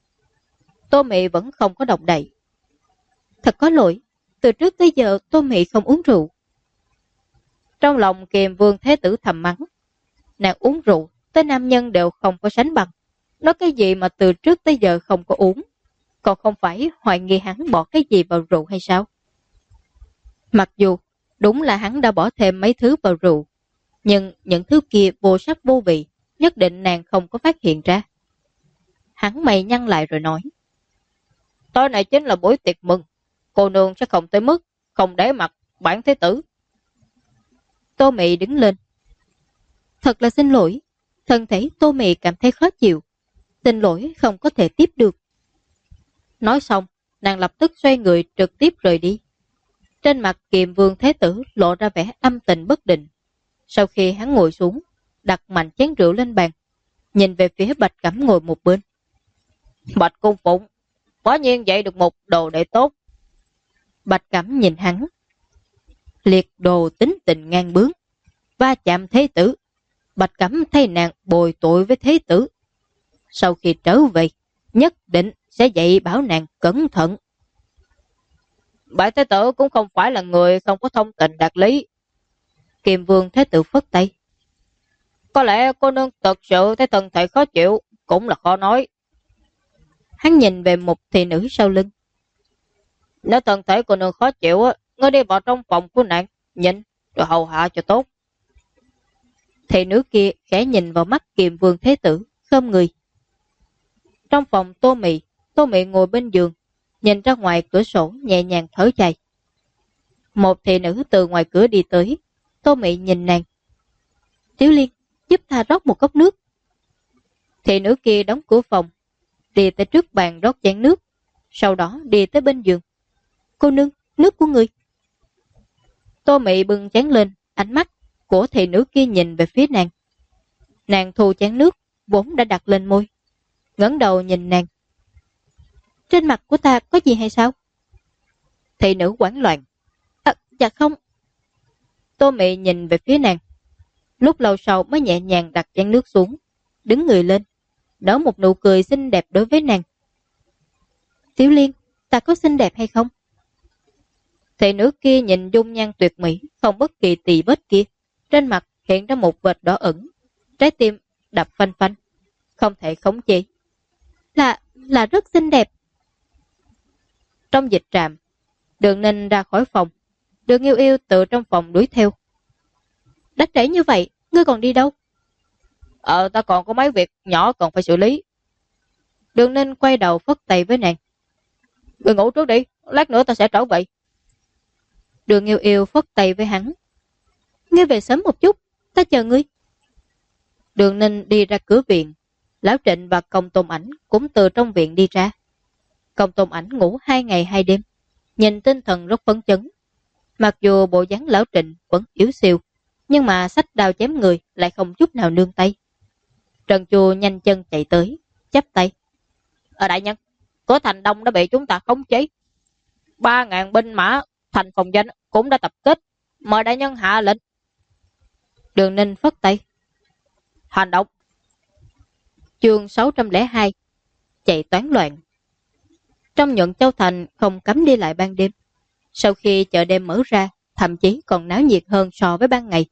Tô Mị vẫn không có động đậy. Thật có lỗi, từ trước tới giờ Tô Mị không uống rượu. Trong lòng Kiềm Vương Thế Tử thầm mắng. Nàng uống rượu, tới nam nhân đều không có sánh bằng. Nói cái gì mà từ trước tới giờ không có uống, còn không phải hoài nghi hắn bỏ cái gì vào rượu hay sao? Mặc dù đúng là hắn đã bỏ thêm mấy thứ vào rượu, nhưng những thứ kia vô sắc vô vị, nhất định nàng không có phát hiện ra. Hắn mày nhăn lại rồi nói. Tối nay chính là buổi tiệc mừng, cô nương sẽ không tới mức không để mặt bản thế tử. Tô Mị đứng lên. Thật là xin lỗi, thân thể Tô Mị cảm thấy khó chịu. Xin lỗi không có thể tiếp được. Nói xong, nàng lập tức xoay người trực tiếp rời đi. Trên mặt Kiệm Vương Thế Tử lộ ra vẻ âm tình bất định. Sau khi hắn ngồi xuống, đặt mạnh chén rượu lên bàn, nhìn về phía Bạch Cẩm ngồi một bên. Bạch Cung Phụng, quả nhiên dạy được một đồ đệ tốt. Bạch Cẩm nhìn hắn. Liệt đồ tính tình ngang bướng, va chạm Thế Tử. Bạch Cẩm thấy nàng bồi tội với Thế Tử. Sau khi trở về, nhất định sẽ dạy bảo nàng cẩn thận. Bạch Thế Tử cũng không phải là người không có thông tình đạt lý. Kiềm Vương Thế Tử phất tay. Có lẽ cô nương thật sự thấy thân thể khó chịu, cũng là khó nói. Hắn nhìn về một thị nữ sau lưng. Nếu thân thể cô nương khó chịu, ngươi đi vào trong phòng của nàng, nhìn, rồi hầu hạ cho tốt. Thị nữ kia khẽ nhìn vào mắt Kiềm Vương Thế Tử, khom người. Trong phòng Tô Mị ngồi bên giường, nhìn ra ngoài cửa sổ nhẹ nhàng thở dài. Một thị nữ từ ngoài cửa đi tới, Tô Mị nhìn nàng. Tiểu Liên, giúp ta rót một cốc nước. Thị nữ kia đóng cửa phòng, đi tới trước bàn rót chén nước, sau đó đi tới bên giường. Cô nương, nước của người. Tô Mị bưng chén lên, ánh mắt của thị nữ kia nhìn về phía nàng. Nàng thu chén nước vốn đã đặt lên môi, ngẩng đầu nhìn nàng. Trên mặt của ta có gì hay sao? Thị nữ hoảng loạn. Dạ không. Tô Mị nhìn về phía nàng, lúc lâu sau mới nhẹ nhàng đặt chén nước xuống, đứng người lên, nở một nụ cười xinh đẹp đối với nàng. Tiểu Liên, ta có xinh đẹp hay không? Thị nữ kia nhìn dung nhan tuyệt mỹ, không bất kỳ tì vết kia, trên mặt hiện ra một vệt đỏ ửng, trái tim đập phanh phanh, không thể khống chế. Là rất xinh đẹp. Trong dịch trạm, Đường Ninh ra khỏi phòng, Đường Yêu Yêu từ trong phòng đuổi theo. Đã trễ như vậy, ngươi còn đi đâu? Ta còn có mấy việc nhỏ còn phải xử lý. Đường Ninh quay đầu phất tay với nàng. Ngươi ngủ trước đi, lát nữa ta sẽ trở về. Đường Yêu Yêu phất tay với hắn. Ngươi về sớm một chút, ta chờ ngươi. Đường Ninh đi ra cửa viện, Lão Trịnh và Công Tôn Ảnh cũng từ trong viện đi ra. Công Tôn Ảnh ngủ 2 ngày 2 đêm, nhìn tinh thần rất phấn chấn. Mặc dù bộ dáng Lão Trịnh vẫn yếu xìu, nhưng mà xách đao chém người lại không chút nào nương tay. Trần Chùa nhanh chân chạy tới, chắp tay. Đại nhân, cửa thành đông đã bị chúng ta khống chế. 3.000 binh mã thành phòng danh cũng đã tập kết, mời đại nhân hạ lệnh. Đường Ninh phất tay. Hành động. Chương 602. Chạy toán loạn. Trong Nhuận Châu Thành không cấm đi lại ban đêm. Sau khi chợ đêm mở ra, thậm chí còn náo nhiệt hơn so với ban ngày.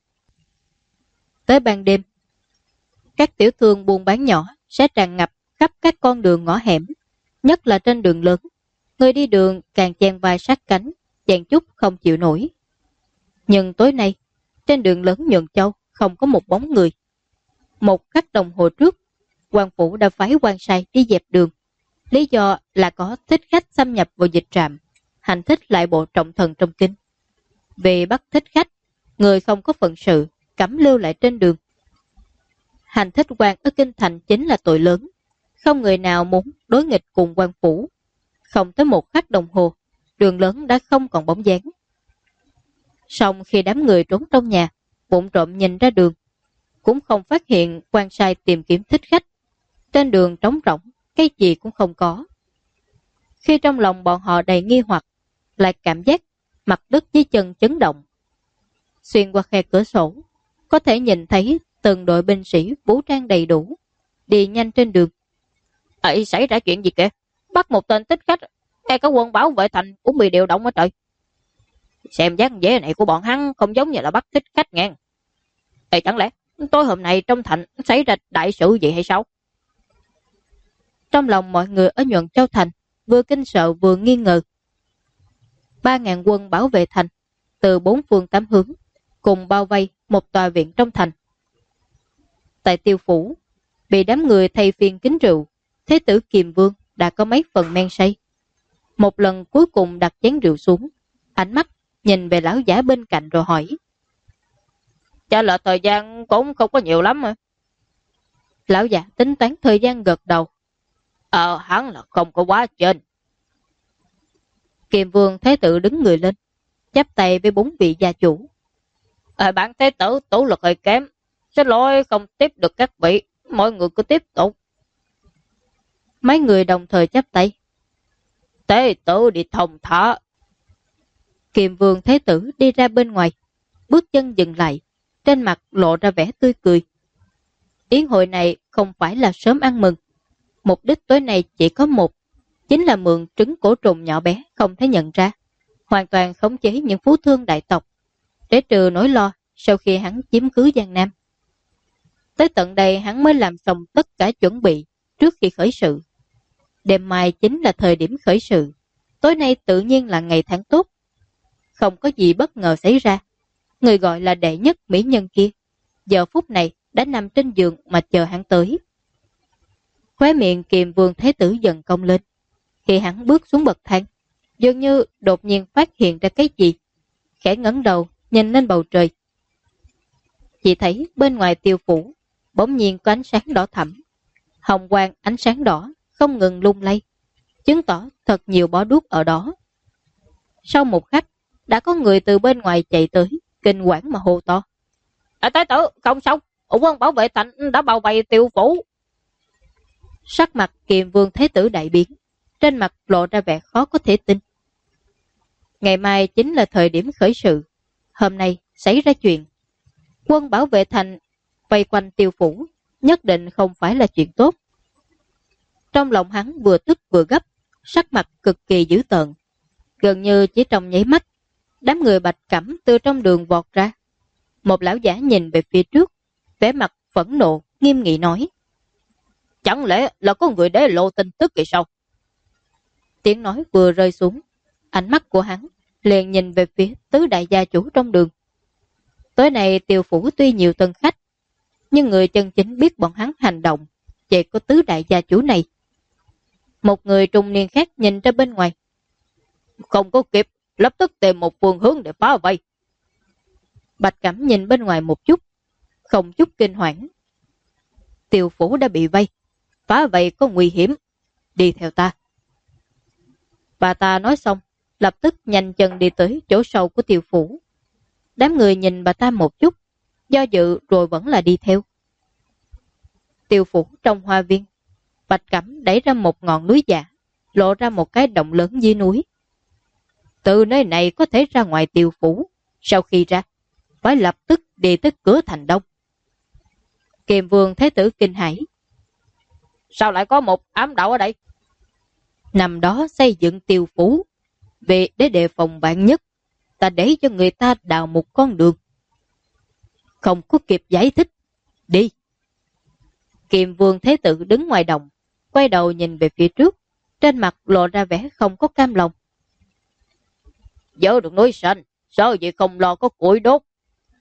Tới ban đêm, các tiểu thương buôn bán nhỏ sẽ tràn ngập khắp các con đường ngõ hẻm, nhất là trên đường lớn. Người đi đường càng chen vai sát cánh, chen chút không chịu nổi. Nhưng tối nay, Trên đường lớn Nhuận Châu không có một bóng người. Một khắc đồng hồ trước, quan phủ đã phái quan sai đi dẹp đường. Lý do là có thích khách xâm nhập vào dịch trạm, hành thích lại bộ trọng thần trong kinh. Vì bắt thích khách, người không có phận sự, cấm lưu lại trên đường. Hành thích quan ở kinh thành chính là tội lớn, không người nào muốn đối nghịch cùng quan phủ. Không tới một khắc đồng hồ, đường lớn đã không còn bóng dáng. Song khi đám người trốn trong nhà, vụng trộm nhìn ra đường, cũng không phát hiện quan sai tìm kiếm thích khách. Trên đường trống rỗng, cái gì cũng không có. Khi trong lòng bọn họ đầy nghi hoặc, lại cảm giác mặt đất dưới chân chấn động. Xuyên qua khe cửa sổ, có thể nhìn thấy từng đội binh sĩ vũ trang đầy đủ, đi nhanh trên đường. Ấy, xảy ra chuyện gì kìa? Bắt một tên thích khách, ngay cả quân bảo vệ thành cũng bị điều động ở trời. Xem dáng vẻ này của bọn hắn không giống như là bắt thích khách ngang. Ê, chẳng lẽ tối hôm nay trong thành xảy ra đại sự gì hay sao? Trong lòng mọi người ở Nhuận Châu thành vừa kinh sợ vừa nghi ngờ. 3.000 quân bảo vệ thành từ 4 phương 8 hướng cùng bao vây một tòa viện trong thành. Tại Tiêu phủ, bị đám người thay phiên kính rượu, Thế tử Kiềm Vương đã có mấy phần men say. Một lần cuối cùng đặt chén rượu xuống, ánh mắt nhìn về lão giả bên cạnh rồi hỏi: Chả là thời gian cũng không có nhiều lắm mà. Lão giả tính toán thời gian gật đầu: Hắn là không có quá trên. Kiềm Vương Thế tử đứng người lên, chắp tay với 4 vị gia chủ: Bản Thế tử tủ lực hơi kém, xin lỗi không tiếp được các vị, mọi người cứ tiếp tục. Mấy người đồng thời chắp tay: Thế tử đi thông thả. Kiềm Vương Thế tử đi ra bên ngoài, bước chân dừng lại, trên mặt lộ ra vẻ tươi cười. Yến hội này không phải là sớm ăn mừng, mục đích tối nay chỉ có một, chính là mượn trứng cổ trùng nhỏ bé không thể nhận ra, hoàn toàn khống chế những phú thương đại tộc, để trừ nỗi lo sau khi hắn chiếm cứ Giang Nam. Tới tận đây hắn mới làm xong tất cả chuẩn bị trước khi khởi sự. Đêm mai chính là thời điểm khởi sự, tối nay tự nhiên là ngày tháng tốt. Không có gì bất ngờ xảy ra. Người gọi là đệ nhất mỹ nhân kia, giờ phút này đã nằm trên giường mà chờ hắn tới. Khóe miệng Kiềm Vương Thế tử dần cong lên. Khi hắn bước xuống bậc thang, dường như đột nhiên phát hiện ra cái gì, khẽ ngẩng đầu nhìn lên bầu trời. Chỉ thấy bên ngoài Tiêu phủ bỗng nhiên có ánh sáng đỏ thẫm, hồng quang ánh sáng đỏ không ngừng lung lay, chứng tỏ thật nhiều bó đuốc ở đó. Sau một khắc, đã có người từ bên ngoài chạy tới, kinh quản mà hô to: Thế tử không xong, quân bảo vệ thành đã bao vây Tiêu phủ. Sắc mặt Kiềm Vương Thế tử đại biến, trên mặt lộ ra vẻ khó có thể tin. Ngày mai chính là thời điểm khởi sự, hôm nay xảy ra chuyện, quân bảo vệ thành vây quanh Tiêu phủ, nhất định không phải là chuyện tốt. Trong lòng hắn vừa tức vừa gấp, sắc mặt cực kỳ dữ tợn. Gần như chỉ trong nháy mắt, đám người Bạch Cẩm từ trong đường vọt ra. Một lão giả nhìn về phía trước, vẻ mặt phẫn nộ, nghiêm nghị nói: Chẳng lẽ là có người để lộ tin tức vậy sao? Tiếng nói vừa rơi xuống, ánh mắt của hắn liền nhìn về phía tứ đại gia chủ trong đường. Tối nay Tiêu phủ tuy nhiều tân khách, nhưng người chân chính biết bọn hắn hành động chỉ có tứ đại gia chủ này. Một người trung niên khác nhìn ra bên ngoài: Không có kịp, lập tức tìm một phương hướng để phá vây. Bạch Cẩm nhìn bên ngoài một chút, không chút kinh hoảng: Tiêu phủ đã bị vây, phá vây có nguy hiểm, đi theo ta. Bà ta nói xong, lập tức nhanh chân đi tới chỗ sâu của Tiêu phủ. Đám người nhìn bà ta một chút, do dự rồi vẫn là đi theo. Tiêu phủ trong hoa viên, Bạch Cẩm đẩy ra một ngọn núi giả, lộ ra một cái động lớn dưới núi. Từ nơi này có thể ra ngoài Tiêu phủ, sau khi ra, phải lập tức đi tới cửa thành đông. Kiềm Vương Thế tử kinh hãi: Sao lại có một ám đạo ở đây? Nằm đó xây dựng Tiêu phủ, vì để đề phòng vạn nhất, ta để cho người ta đào một con đường. Không có kịp giải thích, đi. Kiềm Vương Thế tử đứng ngoài đồng, quay đầu nhìn về phía trước, trên mặt lộ ra vẻ không có cam lòng. Dỡ được núi xanh, sao vậy không lo có củi đốt?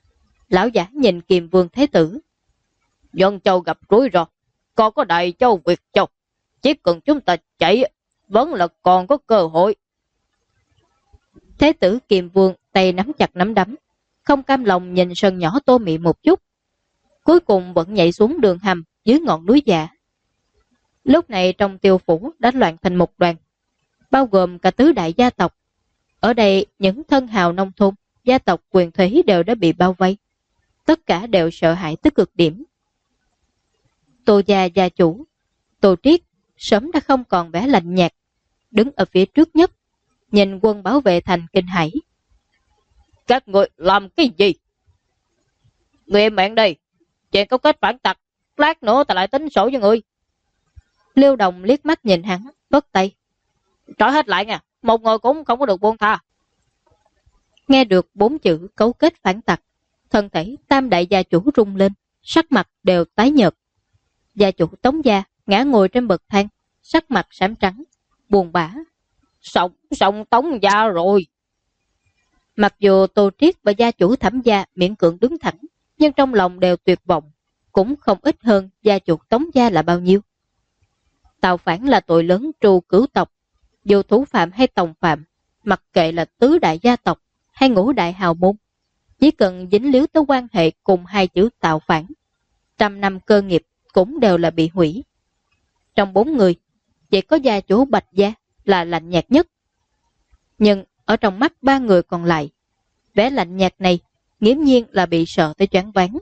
Lão giả nhìn Kiềm Vương Thế Tử. Dân châu gặp rủi ro, còn có Đại Châu Việt Châu. Chỉ cần chúng ta chạy, vẫn là còn có cơ hội. Thế tử Kiềm Vương tay nắm chặt nắm đấm, không cam lòng nhìn sân nhỏ Tô Mị một chút. Cuối cùng vẫn nhảy xuống đường hầm dưới ngọn núi già. Lúc này trong Tiêu phủ đã loạn thành một đoàn, bao gồm cả tứ đại gia tộc. Ở đây những thân hào nông thôn, gia tộc quyền thế đều đã bị bao vây. Tất cả đều sợ hãi tới cực điểm. Tô gia gia chủ, Tô Triết sớm đã không còn vẻ lạnh nhạt, đứng ở phía trước nhất, nhìn quân bảo vệ thành kinh hãi. Các người làm cái gì? Người em mạng đây, chuyện có kết phản tặc, lát nữa ta lại tính sổ với người. Liêu Đồng liếc mắt nhìn hắn, vất tay. Trói hết lại nha, một người cũng không có được buông tha. Nghe được 4 chữ cấu kết phản tặc, thân thể tam đại gia chủ rung lên, sắc mặt đều tái nhợt. Gia chủ Tống gia ngã ngồi trên bậc thang, sắc mặt xám trắng, buồn bã. Xong Tống gia rồi. Mặc dù Tô Triết và gia chủ Thẩm gia miễn cưỡng đứng thẳng, nhưng trong lòng đều tuyệt vọng, cũng không ít hơn gia chủ Tống gia là bao nhiêu. Tạo phản là tội lớn trù cửu tộc, dù thủ phạm hay tòng phạm, mặc kệ là tứ đại gia tộc hay ngũ đại hào môn, chỉ cần dính líu tới quan hệ cùng hai chữ tạo phản, 100 năm cơ nghiệp cũng đều là bị hủy. Trong 4 người, chỉ có gia chủ Bạch gia là lạnh nhạt nhất. Nhưng ở trong mắt 3 người còn lại, vẻ lạnh nhạt này nghiễm nhiên là bị sợ tới choáng váng.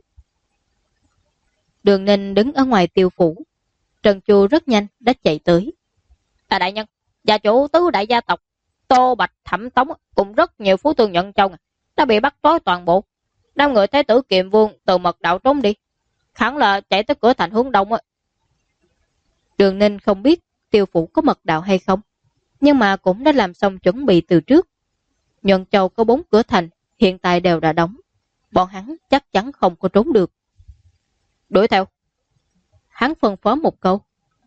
Đường Ninh đứng ở ngoài Tiêu phủ, Trần Chu rất nhanh đã chạy tới. Đại nhân, gia chủ tứ đại gia tộc Tô Bạch Thẩm Tống cùng rất nhiều phú thương nhận châu đã bị bắt trói toàn bộ. Đám người Thế tử Kiềm Vương từ mật đạo trốn đi, hẳn là chạy tới cửa thành hướng đông. Đường Ninh không biết Tiêu phủ có mật đạo hay không, nhưng mà cũng đã làm xong chuẩn bị từ trước. Nhận châu có 4 cửa thành hiện tại đều đã đóng, bọn hắn chắc chắn không có trốn được. Đuổi theo. Hắn phân phó một câu.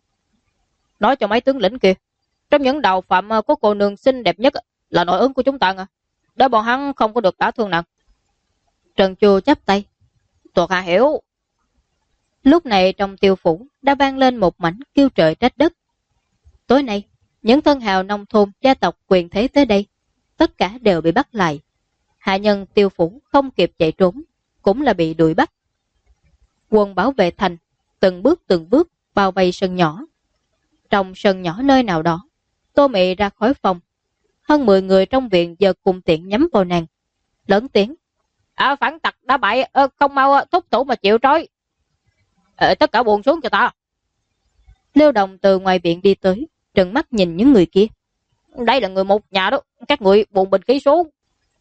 Nói cho mấy tướng lĩnh kia, trong những đạo phạm có cô nương xinh đẹp nhất là nội ứng của chúng ta, để bọn hắn không có được đả thương nặng. Trần Chu chắp tay. Thuộc hạ hiểu. Lúc này trong Tiêu phủ đã vang lên một mảnh kêu trời trách đất. Tối nay, những thân hào nông thôn gia tộc quyền thế tới đây, tất cả đều bị bắt lại. Hạ nhân Tiêu phủ không kịp chạy trốn, cũng là bị đuổi bắt. Quân bảo vệ thành từng bước bao vây sân nhỏ. Trong sân nhỏ nơi nào đó, Tô Mị ra khỏi phòng. Hơn 10 người trong viện giờ cùng tiện nhắm vào nàng, lớn tiếng. Phản tặc đã bại, không mau thúc thủ mà chịu trói. Tất cả buông xuống cho ta. Liêu Đồng từ ngoài viện đi tới, trừng mắt nhìn những người kia. Đây là người một nhà đó, các người buông binh khí xuống.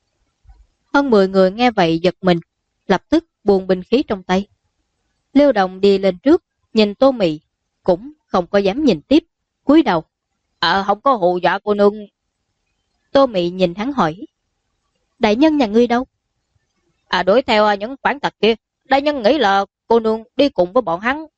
Hơn 10 người nghe vậy giật mình, lập tức buông binh khí trong tay. Liêu Đồng đi lên trước, nhìn Tô Mị, cũng không có dám nhìn tiếp, cúi đầu. Không có hù dọa cô nương. Tô Mị nhìn hắn hỏi. Đại nhân nhà ngươi đâu? Đuổi theo những phản tặc kia. Đại nhân nghĩ là cô nương đi cùng với bọn hắn.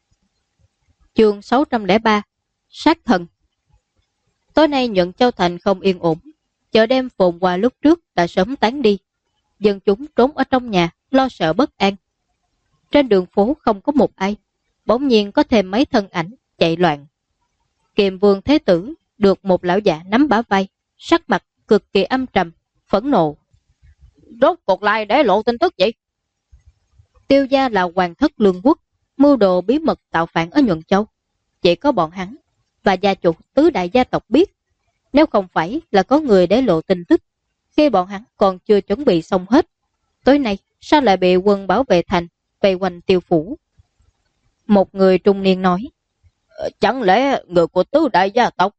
Chương 603 Sát thần. Tối nay Nhuận Châu Thành không yên ổn, chợ đêm phồn hoa lúc trước đã sớm tán đi. Dân chúng trốn ở trong nhà, lo sợ bất an. Trên đường phố không có một ai, bỗng nhiên có thêm mấy thân ảnh chạy loạn. Kiềm Vương Thế Tử được một lão già nắm bả vai, sắc mặt cực kỳ âm trầm, phẫn nộ. Rốt cuộc lại để lộ tin tức vậy? Tiêu gia là hoàng thất lương quốc, mưu đồ bí mật tạo phản ở Nhuận Châu. Chỉ có bọn hắn và gia chủ tứ đại gia tộc biết. Nếu không phải là có người để lộ tin tức, khi bọn hắn còn chưa chuẩn bị xong hết, tối nay sao lại bị quân bảo vệ thành vây quanh Tiêu phủ? Một người trung niên nói. Chẳng lẽ người của tứ đại gia tộc?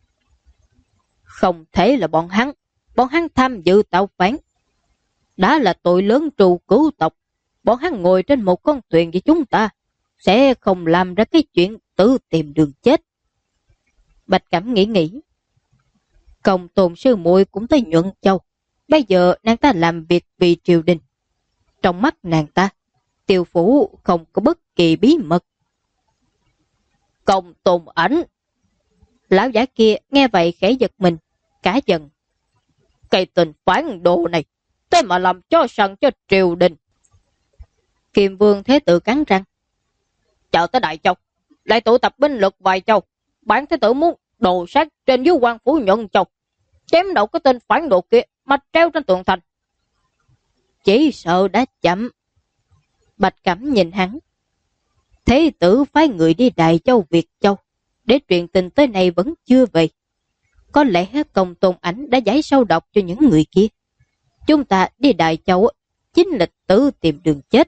Không thể là bọn hắn tham dự tạo phản. Đã là tội lớn trù cửu tộc, bọn hắn ngồi trên một con thuyền với chúng ta, sẽ không làm ra cái chuyện tự tìm đường chết. Bạch Cẩm nghĩ. Công Tôn sư muội cũng tới Nhuận Châu, bây giờ nàng ta làm việc vì triều đình. Trong mắt nàng ta, Tiêu phủ không có bất kỳ bí mật. Công Tôn ảnh. Lão giả kia nghe vậy khẽ giật mình, cả giận. Cái tình phản đồ này, thế mà làm cho sẵn cho triều đình. Kiềm Vương Thế Tử cắn răng. Chờ tới Đại Châu, lại tụ tập binh lực vài châu. Bản Thế Tử muốn đồ sát trên dưới quan phủ Nhuận Châu, chém đầu cái tên phản đồ kia mà treo trên tường thành. Chỉ sợ đã chậm. Bạch Cẩm nhìn hắn. Thế tử phái người đi Đại Châu Việt Châu để truyền tin tới nay vẫn chưa về. Có lẽ Công Tôn Ảnh đã giải sâu độc cho những người kia. Chúng ta đi Đại Châu chính là tự tìm đường chết.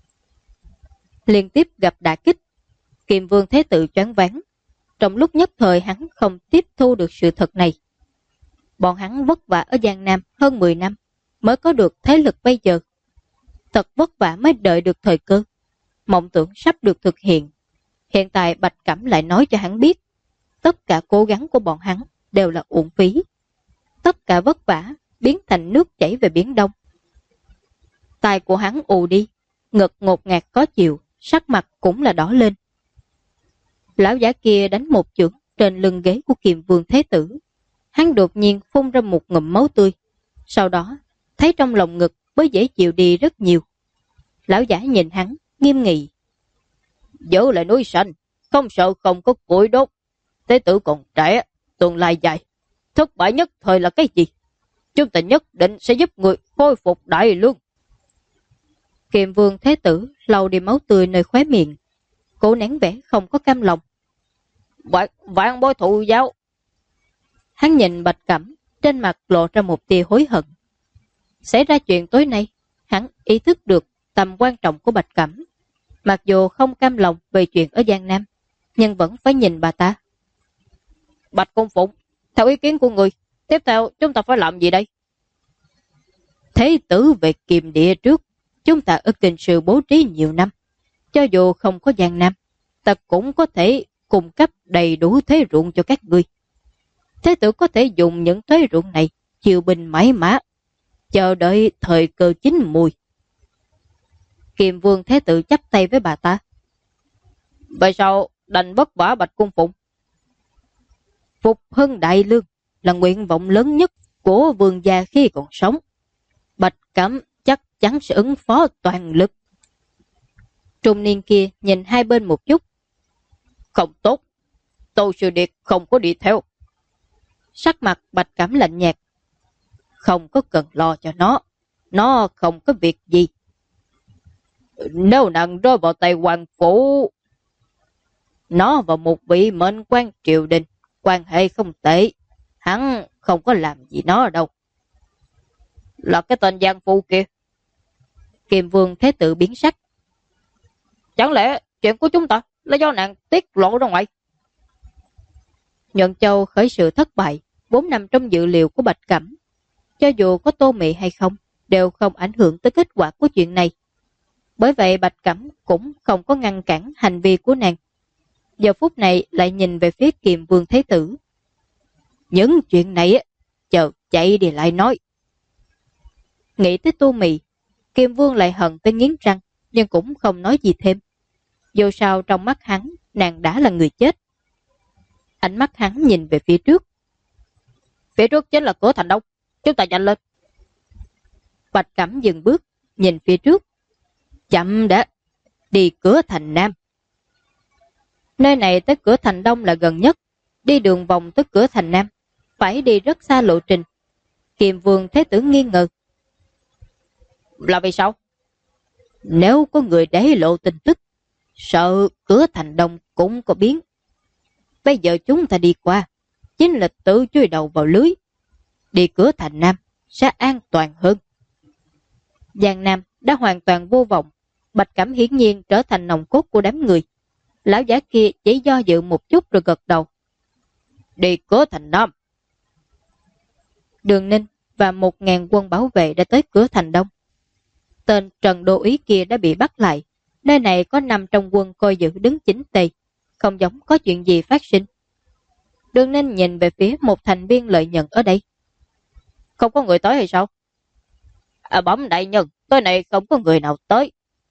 Liên tiếp gặp đả kích, Kiềm Vương Thế Tử choáng váng. Trong lúc nhất thời hắn không tiếp thu được sự thật này. Bọn hắn vất vả ở Giang Nam hơn 10 năm mới có được thế lực bây giờ. Thật vất vả mới đợi được thời cơ. Mộng tưởng sắp được thực hiện. Hiện tại Bạch Cẩm lại nói cho hắn biết, tất cả cố gắng của bọn hắn đều là uổng phí. Tất cả vất vả biến thành nước chảy về Biển Đông. Tai của hắn ù đi, ngực ngột ngạt khó chịu, sắc mặt cũng là đỏ lên. Lão giả kia đánh một chưởng trên lưng ghế của Kiềm Vương Thế Tử. Hắn đột nhiên phun ra một ngụm máu tươi. Sau đó, thấy trong lòng ngực mới dễ chịu đi rất nhiều. Lão giả nhìn hắn, nghiêm nghị. Giữ lại núi xanh, không sợ không có củi đốt. Thế tử còn trẻ, tương lai dài. Thất bại nhất thời là cái gì? Chúng ta nhất định sẽ giúp người khôi phục đại lương. Kiềm Vương Thế Tử lau đi máu tươi nơi khóe miệng, cố nén vẻ không có cam lòng. Vạn bối thụ giáo. Hắn nhìn Bạch Cẩm, trên mặt lộ ra một tia hối hận. Xảy ra chuyện tối nay, hắn ý thức được tầm quan trọng của Bạch Cẩm. Mặc dù không cam lòng về chuyện ở Giang Nam, nhưng vẫn phải nhìn bà ta. Bạch Công Phụng, theo ý kiến của người, tiếp theo chúng ta phải làm gì đây? Thế tử về Kiềm Địa trước, chúng ta ở Kinh Sư bố trí nhiều năm. Cho dù không có Giang Nam, ta cũng có thể cung cấp đầy đủ thuế ruộng cho các ngươi. Thế tử có thể dùng những thuế ruộng này chiêu binh mãi mã, chờ đợi thời cơ chín mùi. Kiềm Vương Thế Tử chắp tay với bà ta. Vậy sao đành vất vả Bạch Cung Phụng? Phục hưng đại lương là nguyện vọng lớn nhất của vương gia khi còn sống. Bạch Cẩm chắc chắn sẽ ứng phó toàn lực. Trung niên kia nhìn hai bên một chút. Không tốt, Tô Sư Điệt không có đi theo. Sắc mặt Bạch Cẩm lạnh nhạt. Không có cần lo cho nó không có việc gì. Nếu nàng rơi vào tay hoàng phủ, nó và một vị mệnh quan triều đình quan hệ không tệ, hắn không có làm gì nó đâu. Là cái tên Giang Phu kia. Kiềm Vương Thế Tử biến sắc. Chẳng lẽ chuyện của chúng ta là do nàng tiết lộ ra ngoài? Nhuận Châu khởi sự thất bại, 4 năm trong dự liệu của Bạch Cẩm. Cho dù có Tô Mị hay không, đều không ảnh hưởng tới kết quả của chuyện này. Bởi vậy Bạch Cẩm cũng không có ngăn cản hành vi của nàng. Giờ phút này lại nhìn về phía Kiềm Vương Thế Tử. Những chuyện này chờ chạy đi lại nói. Nghĩ tới Tô Mị, Kiềm Vương lại hận tới nghiến răng, nhưng cũng không nói gì thêm. Dù sao trong mắt hắn, nàng đã là người chết. Ánh mắt hắn nhìn về phía trước. Phía trước chính là cửa thành Đông, chúng ta nhanh lên. Bạch Cẩm dừng bước, nhìn phía trước. Chậm đã, đi cửa thành Nam. Nơi này tới cửa thành Đông là gần nhất, đi đường vòng tới cửa thành Nam, phải đi rất xa lộ trình. Kiềm Vương Thế Tử nghi ngờ. Là vì sao? Nếu có người để lộ tin tức, sợ cửa thành Đông cũng có biến. Bây giờ chúng ta đi qua, chính là tự chui đầu vào lưới. Đi cửa thành Nam sẽ an toàn hơn. Giang Nam đã hoàn toàn vô vọng. Bạch Cẩm hiển nhiên trở thành nòng cốt của đám người. Lão giả kia chỉ do dự một chút rồi gật đầu. Đi cửa thành Nam. Đường Ninh và 1000 quân bảo vệ đã tới cửa thành Đông. Tên Trần Đô Ý kia đã bị bắt lại. Nơi này có 5 trong quân coi giữ đứng chính tề, không giống có chuyện gì phát sinh. Đường Ninh nhìn về phía một thành viên lợi nhận ở đây. Không có người tới hay sao? Bẩm đại nhân, tới này không có người nào tới.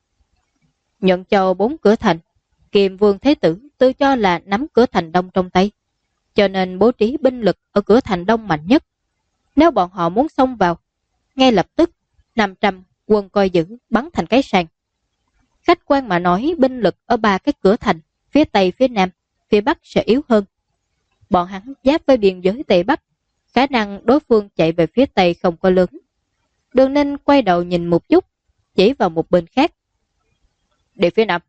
Nhận cho 4 cửa thành, Kiềm Vương Thế Tử tự cho là nắm cửa thành Đông trong tay, cho nên bố trí binh lực ở cửa thành Đông mạnh nhất. Nếu bọn họ muốn xông vào, ngay lập tức 500 quân coi giữ bắn thành cái sàn. Khách quan mà nói, binh lực ở ba cái cửa thành, phía Tây, phía Nam, phía Bắc sẽ yếu hơn. Bọn hắn giáp với biên giới Tây Bắc, khả năng đối phương chạy về phía Tây không có lớn. Đường Ninh quay đầu nhìn một chút, chỉ vào một bên khác. Đi phía Nam.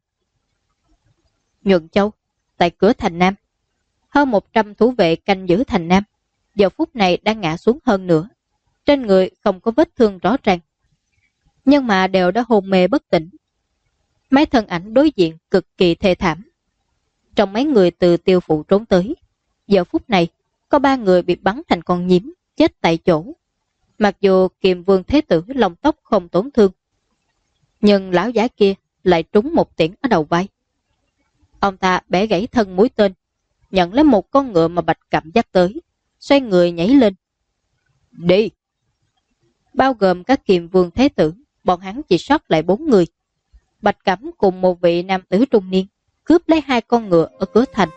Nhuận Châu, tại cửa thành Nam. Hơn 100 thủ vệ canh giữ thành Nam, giờ phút này đang ngã xuống hơn nữa. Trên người không có vết thương rõ ràng, nhưng mà đều đã hôn mê bất tỉnh. Mấy thân ảnh đối diện cực kỳ thê thảm. Trong mấy người từ Tiêu Phụ trốn tới, giờ phút này có 3 người bị bắn thành con nhím, chết tại chỗ. Mặc dù Kiềm Vương Thế Tử lông tóc không tổn thương, nhưng lão giả kia lại trúng một tiễn ở đầu vai. Ông ta bẻ gãy thân mũi tên, nhận lấy một con ngựa mà Bạch Cẩm dắt tới, xoay người nhảy lên. Đi! Bao gồm các Kiềm Vương Thế Tử, bọn hắn chỉ sót lại 4 người. Bạch Cẩm cùng một vị nam tử trung niên cướp lấy 2 con ngựa ở cửa thành.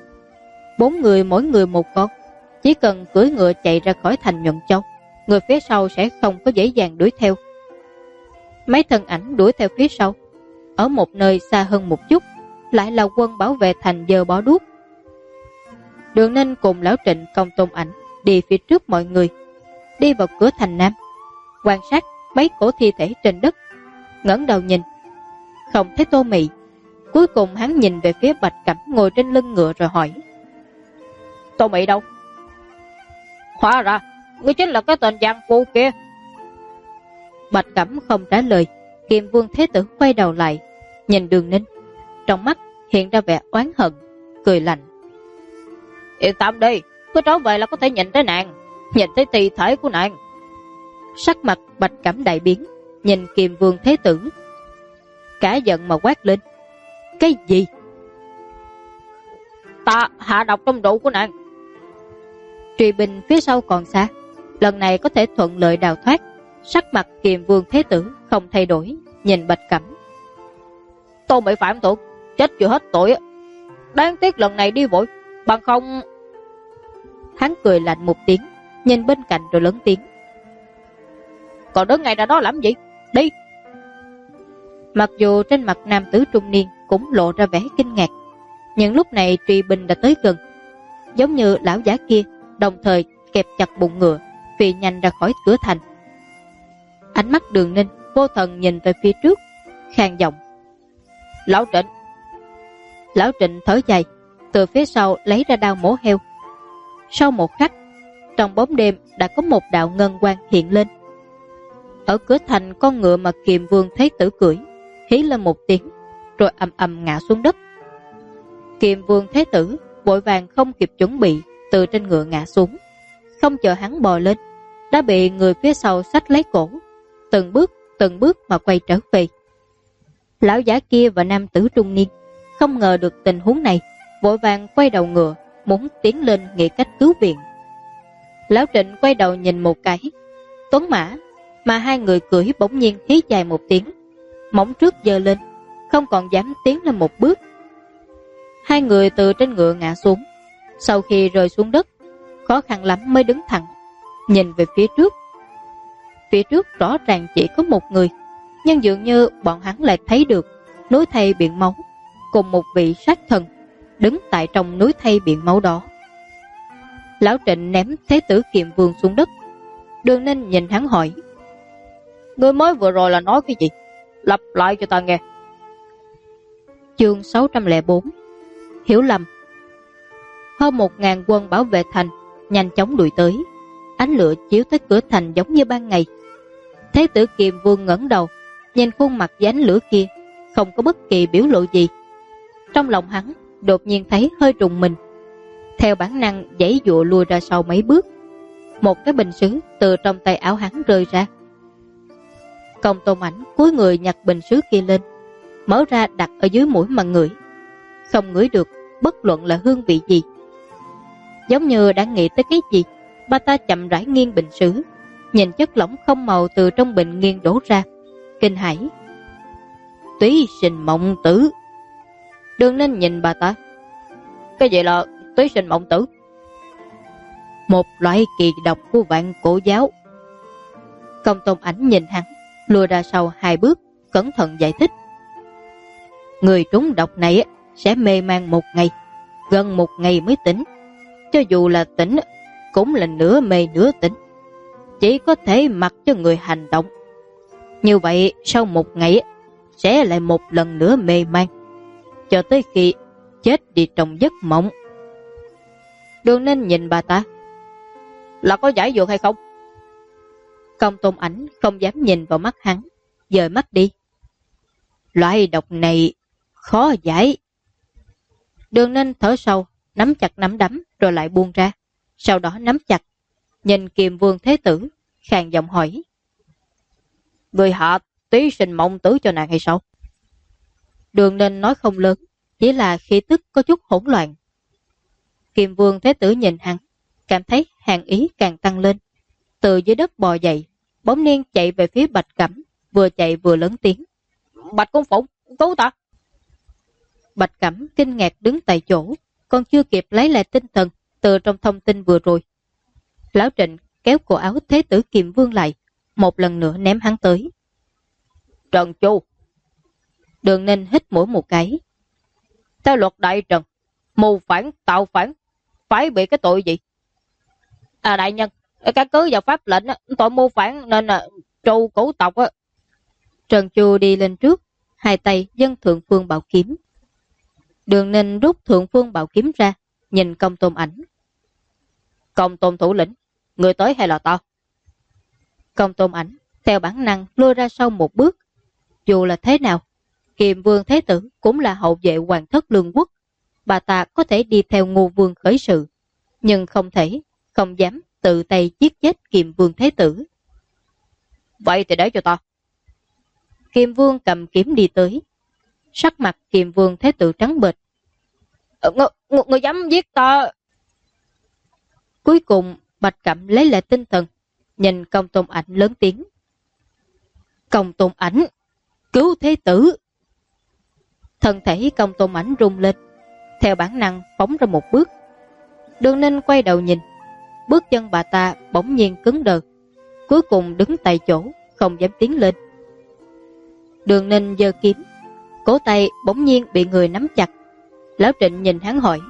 4 người mỗi người một con, chỉ cần cưỡi ngựa chạy ra khỏi thành Nhuận Châu, người phía sau sẽ không có dễ dàng đuổi theo. Mấy thân ảnh đuổi theo phía sau, ở một nơi xa hơn một chút, lại là quân bảo vệ thành giơ bó đuốc. Đường Ninh cùng lão Trịnh Công Tôn Ảnh đi phía trước mọi người, đi vào cửa thành Nam, quan sát mấy cổ thi thể trên đất, ngẩng đầu nhìn, không thấy Tô Mị. Cuối cùng hắn nhìn về phía Bạch Cẩm ngồi trên lưng ngựa rồi hỏi: Tô Mị đâu? Hóa ra ngươi chính là cái tên giang phu kia. Bạch Cẩm không trả lời. Kiềm Vương Thế Tử quay đầu lại nhìn Đường Ninh, trong mắt hiện ra vẻ oán hận, cười lạnh: Yên tâm đi, cứ trở về là có thể nhìn thấy nàng, nhìn thấy thi thể của nàng. Sắc mặt Bạch Cẩm đại biến, nhìn Kiềm Vương Thế Tử, cả giận mà quát lên: Cái gì? Ta hạ độc trong rượu của nàng. Truy binh phía sau còn xa, lần này có thể thuận lợi đào thoát. Sắc mặt Kiềm Vương Thế Tử không thay đổi, nhìn Bạch Cẩm: Tô Mị phạm tội, chết chưa hết tội. Đáng tiếc lần này đi vội, bằng không... Hắn cười lạnh một tiếng, nhìn bên cạnh rồi lớn tiếng: Còn đứng ngay ra đó làm gì? Đi! Mặc dù trên mặt nam tử trung niên cũng lộ ra vẻ kinh ngạc, nhưng lúc này truy binh đã tới gần, giống như lão giả kia, đồng thời kẹp chặt bụng ngựa, phi nhanh ra khỏi cửa thành. Ánh mắt Đường Ninh vô thần nhìn về phía trước, khàn giọng: Lão Trịnh! Lão Trịnh thở dài, từ phía sau lấy ra đao mổ heo. Sau một khắc, trong bóng đêm đã có một đạo ngân quang hiện lên. Ở cửa thành, con ngựa mà Kiềm Vương Thế Tử cưỡi hí lên một tiếng, rồi ầm ầm ngã xuống đất. Kiềm Vương Thế Tử vội vàng không kịp chuẩn bị, từ trên ngựa ngã xuống. Không chờ hắn bò lên, đã bị người phía sau xách lấy cổ, từng bước mà quay trở về. Lão giả kia và nam tử trung niên không ngờ được tình huống này, vội vàng quay đầu ngựa, muốn tiến lên nghĩ cách cứu viện. Lão Trịnh quay đầu nhìn một cái, tuấn mã mà 2 người cưỡi bỗng nhiên hí dài một tiếng, móng trước giơ lên, không còn dám tiến lên một bước. 2 người từ trên ngựa ngã xuống, sau khi rơi xuống đất, khó khăn lắm mới đứng thẳng, nhìn về phía trước. Phía trước rõ ràng chỉ có một người, nhưng dường như bọn hắn lại thấy được núi thây biển máu, cùng một vị sát thần đứng tại trong núi thây biển máu đó. Lão Trịnh ném Thế Tử Kiềm Vương xuống đất. Đường Ninh nhìn hắn hỏi: Ngươi mới vừa rồi là nói cái gì? Lặp lại cho ta nghe. Chương 604 Hiểu lầm. Hơn 1000 quân bảo vệ thành nhanh chóng đuổi tới, ánh lửa chiếu tới cửa thành giống như ban ngày. Thế Tử Kiềm Vương ngẩng đầu, nhìn khuôn mặt dưới ánh lửa kia, không có bất kỳ biểu lộ gì. Trong lòng hắn đột nhiên thấy hơi trùng mình, theo bản năng giãy giụa lùi ra sau mấy bước. Một cái bình sứ từ trong tay áo hắn rơi ra. Công Tôn Ảnh cúi người nhặt bình sứ kia lên, mở ra đặt ở dưới mũi mà ngửi. Không ngửi được bất luận là hương vị gì. Giống như đã nghĩ tới cái gì, bà ta chậm rãi nghiêng bình sứ, nhìn chất lỏng không màu từ trong bình nghiêng đổ ra, kinh hãi: Túy sinh mộng tử. Đường Ninh nhìn bà ta: Cái gì là túy sinh mộng tử? Một loại kỳ độc của Vạn Cổ giáo. Công Tôn Ảnh nhìn hắn, lùi ra sau 2 bước, cẩn thận giải thích: Người trúng độc này sẽ mê man 1 ngày, gần 1 ngày mới tỉnh. Cho dù là tỉnh, cũng là nửa mê nửa tỉnh. Chỉ có thể mặc cho người hành động. Như vậy sau 1 ngày sẽ lại một lần nữa mê man, cho tới khi chết đi trong giấc mộng. Đường Ninh nhìn bà ta. Là có giải dược hay không? Công Tôn Ảnh không dám nhìn vào mắt hắn, dời mắt đi. Loại độc này khó giải. Đường Ninh thở sâu, nắm chặt nắm đấm rồi lại buông ra, sau đó nắm chặt, nhìn Kiềm Vương Thế Tử, khàn giọng hỏi. Người hạ túy sinh mộng tử cho nàng hay sao? Đường Ninh nói không lớn, chỉ là khí tức có chút hỗn loạn. Kiềm Vương Thế Tử nhìn hắn, cảm thấy hàn ý càng tăng lên. Từ dưới đất bò dậy, bỗng nhiên chạy về phía Bạch Cẩm, vừa chạy vừa lớn tiếng. Bạch Công Phụng, cứu ta! Bạch Cẩm kinh ngạc đứng tại chỗ, còn chưa kịp lấy lại tinh thần từ trong thông tin vừa rồi. Lão Trịnh kéo cổ áo Thế Tử Kiềm Vương lại, một lần nữa ném hắn tới. Trần Chu! Đường Ninh hít mũi một cái. Theo luật đại trần, mưu phản, tạo phản, phải bị cái tội gì? Đại nhân, căn cứ vào pháp lệnh, tội mưu phản nên tru cửu tộc. Trần Chu đi lên trước, hai tay dâng Thượng Phương Bảo Kiếm. Đường Ninh rút Thượng Phương Bảo Kiếm ra, nhìn Công Tôn Ảnh. Công Tôn thủ lĩnh, người tới hay là tao? Công Tôn Ảnh theo bản năng lùi ra sau một bước. Dù là thế nào, Kiềm Vương Thế Tử cũng là hậu vệ hoàng thất lương quốc. Bà ta có thể đi theo Ngô Vương khởi sự, nhưng không thể, không dám tự tay giết chết Kiềm Vương Thế Tử. Vậy thì để cho ta. Kiềm Vương cầm kiếm đi tới. Sắc mặt Kiềm Vương Thế Tử trắng bệch. Người dám giết ta? Cuối cùng Bạch Cẩm lấy lại tinh thần, nhìn Công Tôn Ảnh lớn tiếng. Công Tôn Ảnh, cứu Thế Tử! Thân thể Công Tôn Ảnh rung lên, theo bản năng phóng ra một bước. Đường Ninh quay đầu nhìn, bước chân bà ta bỗng nhiên cứng đờ, cuối cùng đứng tại chỗ, không dám tiến lên. Đường Ninh giơ kiếm, cổ tay bỗng nhiên bị người nắm chặt. Lão Trịnh nhìn hắn hỏi.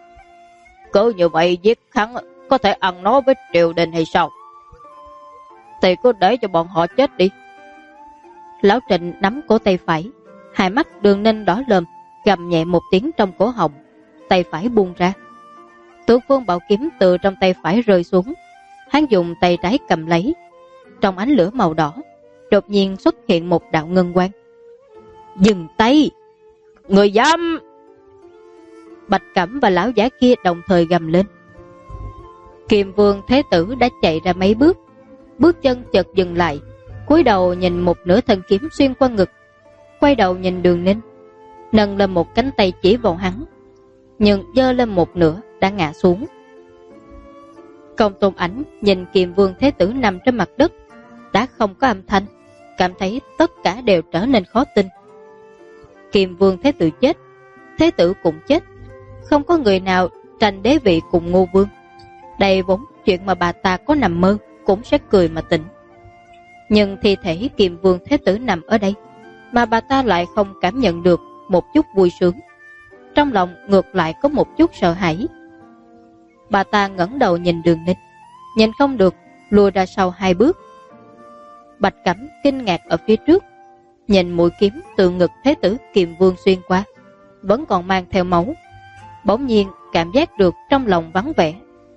Cứ như vậy giết hắn có thể ăn nói với triều đình hay sao? Thì cứ để cho bọn họ chết đi. Lão Trịnh nắm cổ tay phải, hai mắt Đường Ninh đỏ lờm, gầm nhẹ một tiếng trong cổ họng, tay phải buông ra. Thượng Phương Bảo Kiếm từ trong tay phải rơi xuống, hắn dùng tay trái cầm lấy. Trong ánh lửa màu đỏ, đột nhiên xuất hiện một đạo ngân quang. Dừng tay! Người dám! Bạch Cẩm và lão giả kia đồng thời gầm lên. Kiềm Vương Thế Tử đã chạy ra mấy bước, bước chân chợt dừng lại, cúi đầu nhìn một nửa thân kiếm xuyên qua ngực, quay đầu nhìn Đường Ninh, nâng lên một cánh tay chỉ vào hắn, nhưng giơ lên một nửa đã ngã xuống. Công Tôn Ảnh nhìn Kiềm Vương Thế Tử nằm trên mặt đất, đã không có âm thanh, cảm thấy tất cả đều trở nên khó tin. Kiềm Vương Thế Tử chết, Thế Tử cũng chết, không có người nào tranh đế vị cùng Ngô Vương. Đây vốn chuyện mà bà ta có nằm mơ cũng sẽ cười mà tỉnh. Nhưng thi thể Kiềm Vương Thế Tử nằm ở đây, mà bà ta lại không cảm nhận được một chút vui sướng. Trong lòng ngược lại có một chút sợ hãi. Bà ta ngẩng đầu nhìn Đường Ninh, nhìn không được, lùi ra sau 2 bước. Bạch Cẩm kinh ngạc ở phía trước, nhìn mũi kiếm từ ngực Thế Tử Kiềm Vương xuyên qua, vẫn còn mang theo máu. Bỗng nhiên cảm giác được trong lòng vắng vẻ.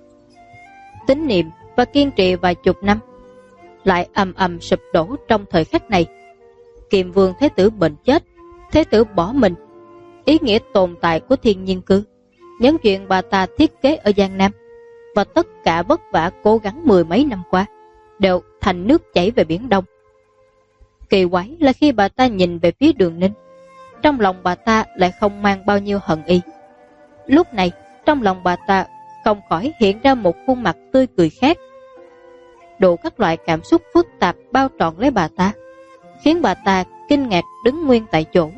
Tín niệm và kiên trì vài chục năm lại ầm ầm sụp đổ trong thời khắc này. Kiềm Vương Thế Tử bệnh chết, Thế Tử bỏ mình, ý nghĩa tồn tại của thiên nhiên cư, những chuyện bà ta thiết kế ở Giang Nam và tất cả vất vả cố gắng 10 mấy năm qua đều thành nước chảy về Biển Đông. Kỳ quái là khi bà ta nhìn về phía Đường Ninh, trong lòng bà ta lại không mang bao nhiêu hận ý. Lúc này trong lòng bà ta không khỏi hiện ra một khuôn mặt tươi cười khác. Đủ các loại cảm xúc phức tạp bao trọn lấy bà ta, khiến bà ta kinh ngạc đứng nguyên tại chỗ.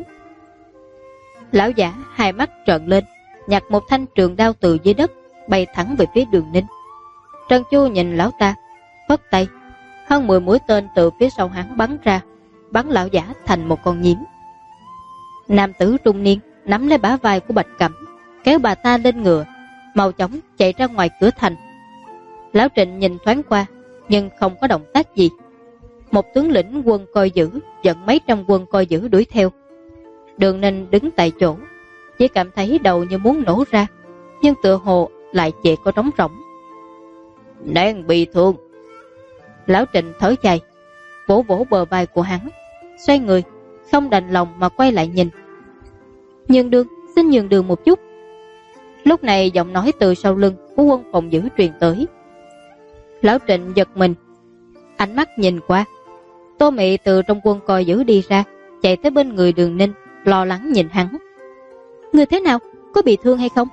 Lão giả hai mắt trợn lên, nhặt một thanh trường đao từ dưới đất bay thẳng về phía Đường Ninh. Trần Chu nhìn lão ta, phất tay, hơn 10 mũi tên từ phía sau hắn bắn ra, bắn lão giả thành một con nhím. Nam tử trung niên nắm lấy bả vai của Bạch Cẩm, kéo bà ta lên ngựa, mau chóng chạy ra ngoài cửa thành. Lão Trịnh nhìn thoáng qua, nhưng không có động tác gì. Một tướng lĩnh quân coi giữ dẫn mấy trăm quân coi giữ đuổi theo. Đường Ninh đứng tại chỗ, chỉ cảm thấy đầu như muốn nổ ra, nhưng tựa hồ lại chỉ có trống rỗng. Đang bị thương. Lão Trịnh thở dài, vỗ vỗ bờ vai của hắn, xoay người, không đành lòng mà quay lại nhìn. Nhường đường, xin nhường đường một chút. Lúc này giọng nói từ sau lưng của quân phòng giữ truyền tới. Lão Trịnh giật mình, ánh mắt nhìn qua. Tô Mị từ trong quân coi giữ đi ra, chạy tới bên người Đường Ninh, lo lắng nhìn hắn. Người thế nào, có bị thương hay không?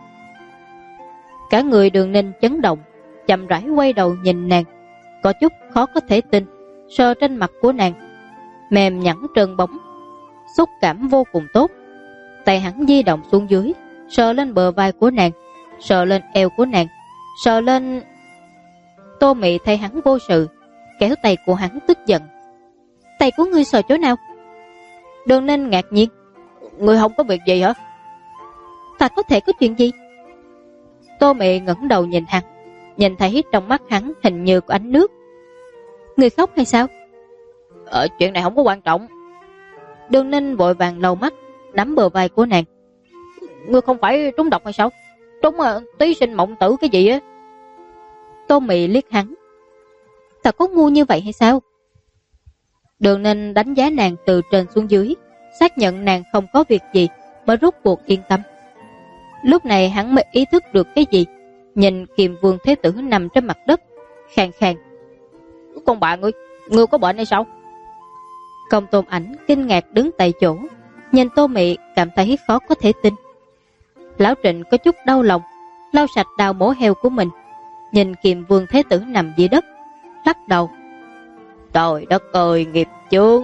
Cả người Đường Ninh chấn động, chậm rãi quay đầu nhìn nàng, có chút khó có thể tin, sờ trên mặt của nàng, mềm nhẵn trơn bóng, xúc cảm vô cùng tốt. Tay hắn di động xuống dưới, sờ lên bờ vai của nàng, sờ lên eo của nàng, sờ lên... Tô Mị thấy hắn vô sự, kéo tay của hắn tức giận. Tay của ngươi sờ chỗ nào? Đường Ninh ngạc nhiên. Ngươi không có việc gì hả? Ta có thể có chuyện gì? Tô Mị ngẩng đầu nhìn hắn, nhìn thấy trong mắt hắn hình như có ánh nước. Ngươi khóc hay sao? Chuyện này không có quan trọng. Đường Ninh vội vàng lau mắt, nắm bờ vai của nàng. Ngươi không phải trúng độc hay sao? Trúng tí sinh mộng tử cái gì á? Tô Mị liếc hắn. Ta có ngu như vậy hay sao? Đường Ninh đánh giá nàng từ trên xuống dưới, xác nhận nàng không có việc gì, mới rút cuộc yên tâm. Lúc này hắn mới ý thức được cái gì, nhìn Kiềm Vương Thế Tử nằm trên mặt đất, khàn khàn. Con bà ngươi có bệnh hay sao? Công Tôn Ảnh kinh ngạc đứng tại chỗ, nhìn Tô Mị cảm thấy khó có thể tin. Lão Trịnh có chút đau lòng, lau sạch đào mổ heo của mình, nhìn Kiềm Vương Thế Tử nằm dưới đất, lắc đầu. Trời đất ơi, nghiệp chướng.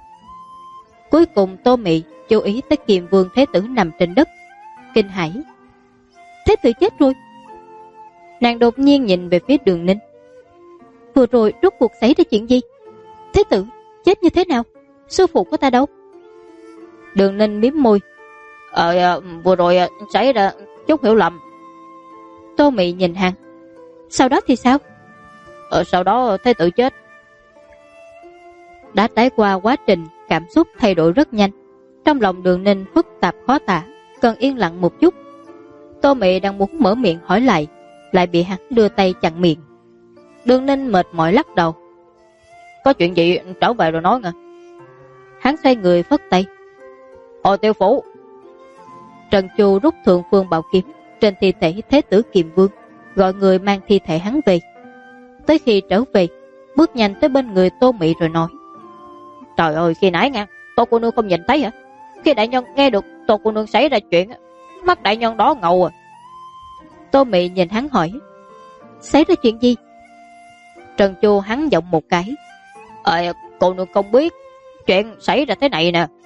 Cuối cùng Tô Mị chú ý tới Kiềm Vương Thế Tử nằm trên đất, kinh hãi. Thế tử chết rồi. Nàng đột nhiên nhìn về phía Đường Ninh. Vừa rồi rốt cuộc xảy ra chuyện gì? Thế tử chết như thế nào? Sư phụ của ta đâu? Đường Ninh mím môi. Vừa rồi xảy ra chút hiểu lầm. Tô Mị nhìn hắn. Sau đó thì sao? Sau đó Thế tử chết. Đã trải qua quá trình cảm xúc thay đổi rất nhanh. Trong lòng Đường Ninh phức tạp khó tả, cần yên lặng một chút. Tô Mị đang muốn mở miệng hỏi lại bị hắn đưa tay chặn miệng. Đường Ninh mệt mỏi lắc đầu. Có chuyện gì trở về rồi nói nghe. Hắn xoay người phất tay. Hồi Tiêu phủ. Trần Chu rút Thượng Phương Bảo Kiếm trên thi thể Thế tử Kiềm Vương, gọi người mang thi thể hắn về. Tới khi trở về, bước nhanh tới bên người Tô Mị rồi nói. Trời ơi, khi nãy nha, Tô cô nương không nhìn thấy hả? Khi đại nhân nghe được Tô cô nương xảy ra chuyện, mắt đại nhân đỏ ngầu à. Tô Mị nhìn hắn hỏi. Xảy ra chuyện gì? Trần Chu hắn giọng một cái. Cô nương không biết, chuyện xảy ra thế này nè.